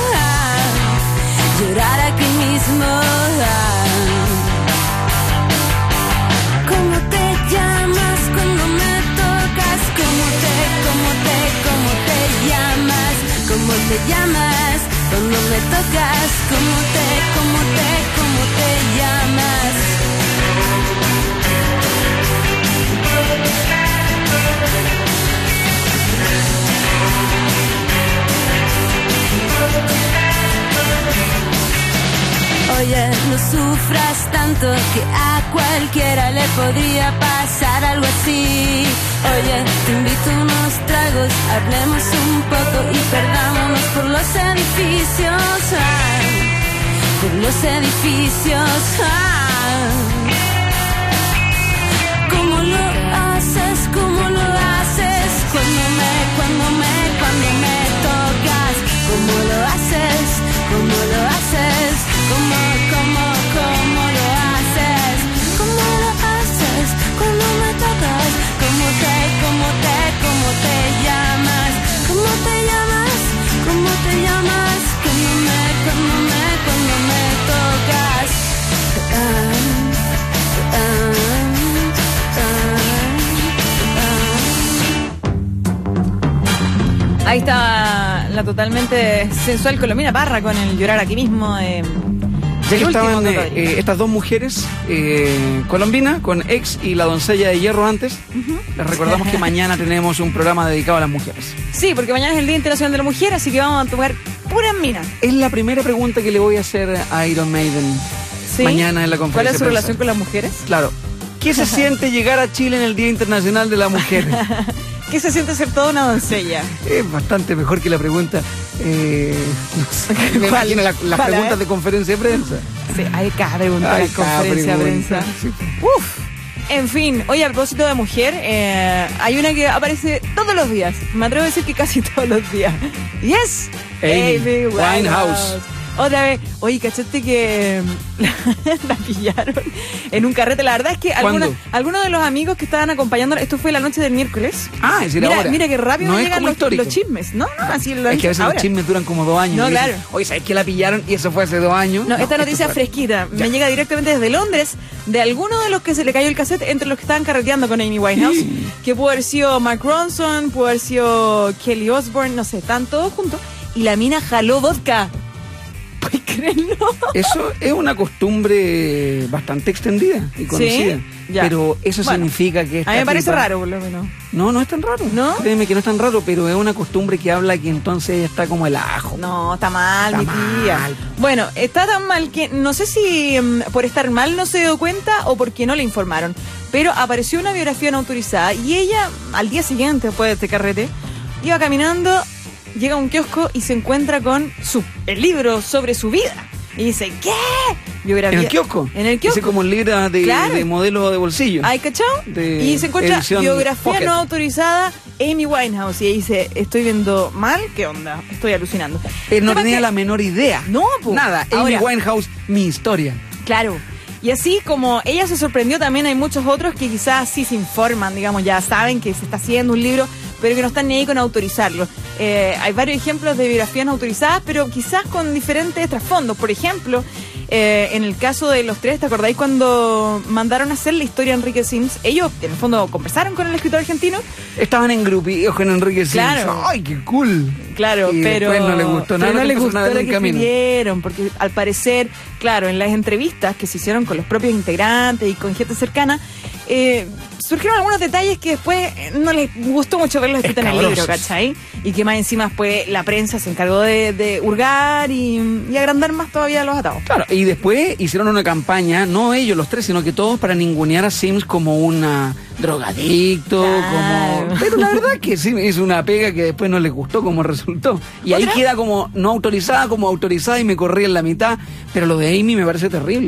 Llorar aquí mismo. ¿Cómo te llamas cuando me tocas? ¿Cómo te llamas? ¿Cómo te llamas cuando me tocas? ¿Cómo te llamas? Oye, no sufras tanto, que a cualquiera le podría pasar algo así. Oye, te invito a unos tragos, hablemos un poco y perdámonos por los edificios. Por los edificios. ¿Cómo lo haces? ¿Cómo lo haces? Cuando me tocas. ¿Cómo lo haces? ¿Cómo lo haces? ¿Cómo lo haces? ¿Cómo lo haces? Cuando me tocas. ¿Cómo te llamas? ¿Cómo te llamas? ¿Cómo te llamas? Cuando me tocas. Ahí está la totalmente sensual Colomina Parra con el Llorar aquí mismo. Ya que estaban estas dos mujeres colombinas, con Ex y la doncella de hierro antes, les recordamos que mañana tenemos un programa dedicado a las mujeres. Sí, porque mañana es el Día Internacional de la Mujer, así que vamos a tocar puras minas. Es la primera pregunta que le voy a hacer a Iron Maiden mañana en la conferencia. ¿Cuál es su relación con las mujeres? Claro. ¿Qué se siente llegar a Chile en el Día Internacional de la Mujer? ¿Qué se siente ser toda una doncella? Es bastante mejor que la pregunta. No sé, me imagino las preguntas de conferencia de prensa. Sí, hay cada pregunta de conferencia de prensa. Sí. Uf. En fin, oye, a propósito de mujer, hay una que aparece todos los días. Me atrevo a decir que casi todos los días. Yes, Amy Winehouse. Otra vez, oye, ¿cachaste que la pillaron en un carrete? La verdad es que algunos de los amigos que estaban acompañándola, esto fue la noche del miércoles. Ah, es decir, ahora. Mira que rápido no llegan los chismes. No, así es que a veces los chismes duran como 2 años. No, claro. Oye, ¿sabes que la pillaron? Y eso fue hace 2 años. No, esta noticia fresquita me llega directamente desde Londres, de alguno de los que se le cayó el cassette entre los que estaban carreteando con Amy Winehouse, que pudo haber sido Mark Ronson, pudo haber sido Kelly Osbourne, no sé, están todos juntos, y la mina jaló vodka. ¿Puedes creerlo? Eso es una costumbre bastante extendida y conocida. ¿Sí? Ya. Pero eso significa que... A mí me parece raro, por lo menos. No es tan raro. ¿No? Créeme que no es tan raro, pero es una costumbre que habla que entonces ella está como el ajo. No, está mal, mi tía. Bueno, está tan mal que no sé si por estar mal no se dio cuenta o porque no le informaron. Pero apareció una biografía no autorizada y ella, al día siguiente, después de este carrete, iba caminando, llega a un kiosco y se encuentra con el libro sobre su vida. Y dice, ¿qué? Biografía. ¿En el kiosco? En el kiosco. Dice como un libro de modelo de bolsillo. ¿Ay, cachao? Y se encuentra biografía Pocket. No autorizada, Amy Winehouse. Y ella dice, estoy viendo mal, ¿qué onda? Estoy alucinando. No tenía la menor idea. No, pues. Nada. Amy Winehouse, mi historia. Claro. Y así como ella se sorprendió, también hay muchos otros que quizás sí se informan, digamos, ya saben que se está haciendo un libro, pero que no están ni ahí con autorizarlo. Hay varios ejemplos de biografías no autorizadas, pero quizás con diferentes trasfondos. Por ejemplo, en el caso de los tres, ¿te acordáis cuando mandaron a hacer la historia de Enrique Sims? Ellos, en el fondo, conversaron con el escritor argentino. Estaban en grupillos con Enrique Sims. Claro. ¡Ay, qué cool! Claro, y pero después no les gustó nada. No les gustó lo que pidieron, porque al parecer, claro, en las entrevistas que se hicieron con los propios integrantes y con gente cercana, surgieron algunos detalles que después no les gustó mucho verlos escritos en el libro, ¿cachai? Y que más encima después la prensa se encargó de hurgar y agrandar más todavía los atados. Claro, y después hicieron una campaña, no ellos los tres, sino que todos, para ningunear a Sims como una drogadicto, como... Pero la verdad que sí es una pega que después no les gustó como resultó. Y ahí queda como no autorizada, como autorizada, y me corrí en la mitad. Pero lo de Amy me parece terrible, ¿eh?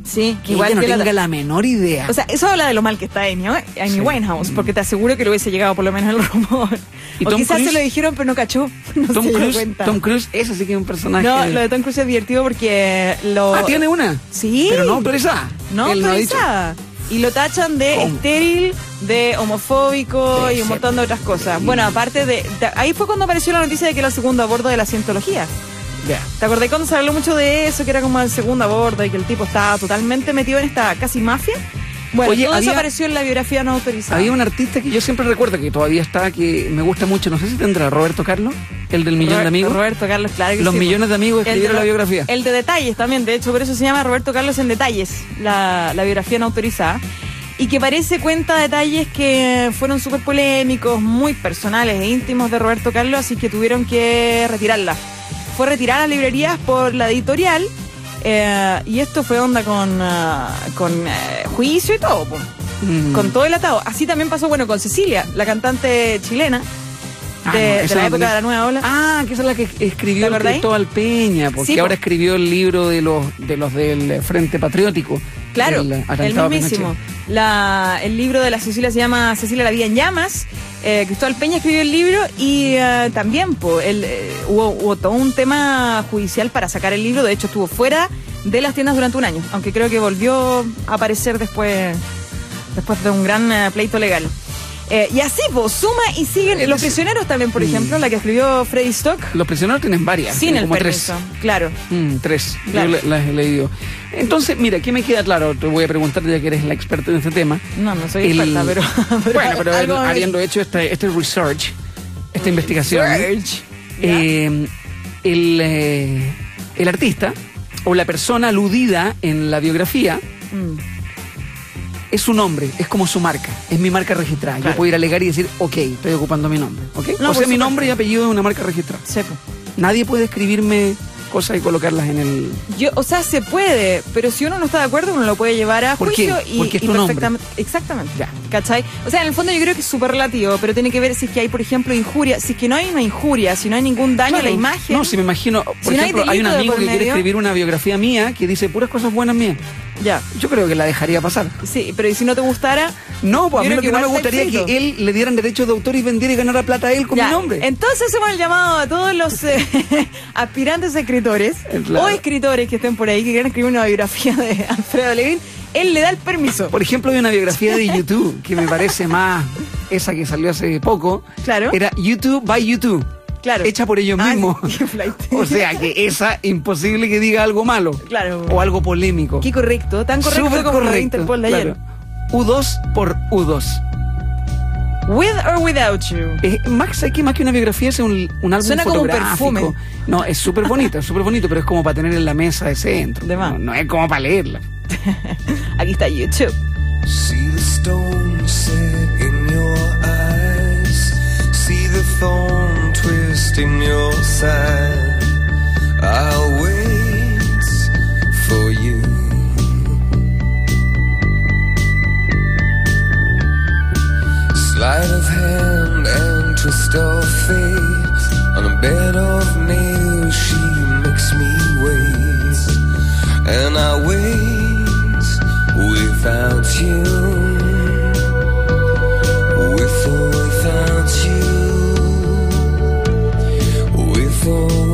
Sí, Que igual ella no que tenga la menor idea. O sea, eso habla de lo mal que está Amy Winehouse, porque te aseguro que le hubiese llegado por lo menos el rumor. ¿Y O Tom quizás Cruise? se lo dijeron, pero no cachó. No Tom se dio Cruise, cuenta. Tom Cruise, ese sí que es un personaje. No, lo de Tom Cruise es divertido porque lo... Ah, ¿tiene una? Sí. Pero no autorizada. No Él no ha dicho. autorizada. Y lo tachan de ¿Cómo? estéril, de homofóbico Debe y un ser. montón de otras cosas. Bueno, aparte de... Ahí fue cuando apareció la noticia de que era el segundo aborto de la cientología. Ya. ¿Te acordás cuando se habló mucho de eso? Que era como el segundo aborto y que el tipo estaba totalmente metido en esta casi mafia. Bueno, Oye, todo eso había- apareció en la biografía no autorizada. Había un artista que yo siempre recuerdo que todavía está, que me gusta mucho, no sé si tendrá Roberto Carlos, el del millón de amigos. Roberto Carlos, claro que Los sí. millones de amigos escribieron la biografía. El de detalles también, de hecho, por eso se llama Roberto Carlos en detalles, la biografía no autorizada. Y que parece cuenta detalles que fueron súper polémicos, muy personales e íntimos de Roberto Carlos, así que tuvieron que retirarla. Fue retirada a las librerías por la editorial, y esto fue onda con juicio y todo, po. Con todo el atado. Así también pasó, bueno, con Cecilia, la cantante chilena. De esa la es época de la nueva ola. Ah, que esa es la que escribió ¿Te acordáis? Cristóbal Peña, porque Sí, ahora po. escribió el libro de los del Frente Patriótico. Claro, del el atentado a mismísimo. Pinochet. El libro de la Cecilia se llama Cecilia la vida en llamas. Cristóbal Peña escribió el libro y también hubo todo un tema judicial para sacar el libro. De hecho, estuvo fuera de las tiendas durante un año, aunque creo que volvió a aparecer después de un gran pleito legal. Y así, suma y siguen. Los prisioneros también, por ejemplo, la que escribió Freddy Stock. Los prisioneros tienen varias. Sin tienen el como permiso, tres. claro. 3. Claro. Yo las he leído. Entonces, mira, ¿qué me queda claro? Te voy a preguntar ya que eres la experta en este tema. No soy experta, pero Bueno, pero algo me- habiendo hecho este research, esta investigación, el artista o la persona aludida en la biografía es su nombre, es como su marca, es mi marca registrada. Claro. Yo puedo ir a alegar y decir, ok, estoy ocupando mi nombre. ¿Ok? No, O por sea, mi supuesto. nombre y apellido es una marca registrada. Sepo. Nadie puede escribirme cosas y colocarlas en el... O sea, se puede, pero si uno no está de acuerdo, uno lo puede llevar a ¿Por qué? juicio Porque es y tu nombre. perfectamente. Exactamente. Ya. ¿Cachai? O sea, en el fondo yo creo que es súper relativo, pero tiene que ver si es que hay, por ejemplo, injuria. Si es que no hay una injuria, si no hay ningún daño a la Claro. imagen. No, si me imagino, por Si no hay ejemplo, hay un delito de amigo por que quiere medio. escribir una biografía mía que dice puras cosas buenas mías. Ya. Yo creo que la dejaría pasar. Sí, pero ¿y si no te gustara? No, pues a Yo mí creo lo que no me igual está gustaría es escrito. que él le dieran derechos de autor y vendiera y ganara plata a él con Ya, mi nombre. Entonces hemos el llamado a todos los aspirantes a escritores Claro. o escritores que estén por ahí, que quieran escribir una biografía de Alfredo Levin. Él le da el permiso. Por ejemplo, hay una biografía de YouTube que me parece más esa que salió hace poco. Claro. Era YouTube by YouTube. Claro. Hecha por ellos mismos. Sí, qué flight. O sea que esa imposible que diga algo malo. Claro. O algo polémico. Qué correcto, tan correcto Súper como lo de correcto, Interpol de ayer. claro. U2 por U2. With or without you. Más que una biografía es un álbum Suena como un fotográfico. perfume. No, es súper bonito, pero es como para tener en la mesa de centro. De más. No es como para leerla. Aquí está YouTube. See the stone set in your eyes. See the thorn twist in your side. I'll wait for you. Sleight of hand and twist of fate. On a bed of nails, she makes me wait. And I wait without you. With or without you. With or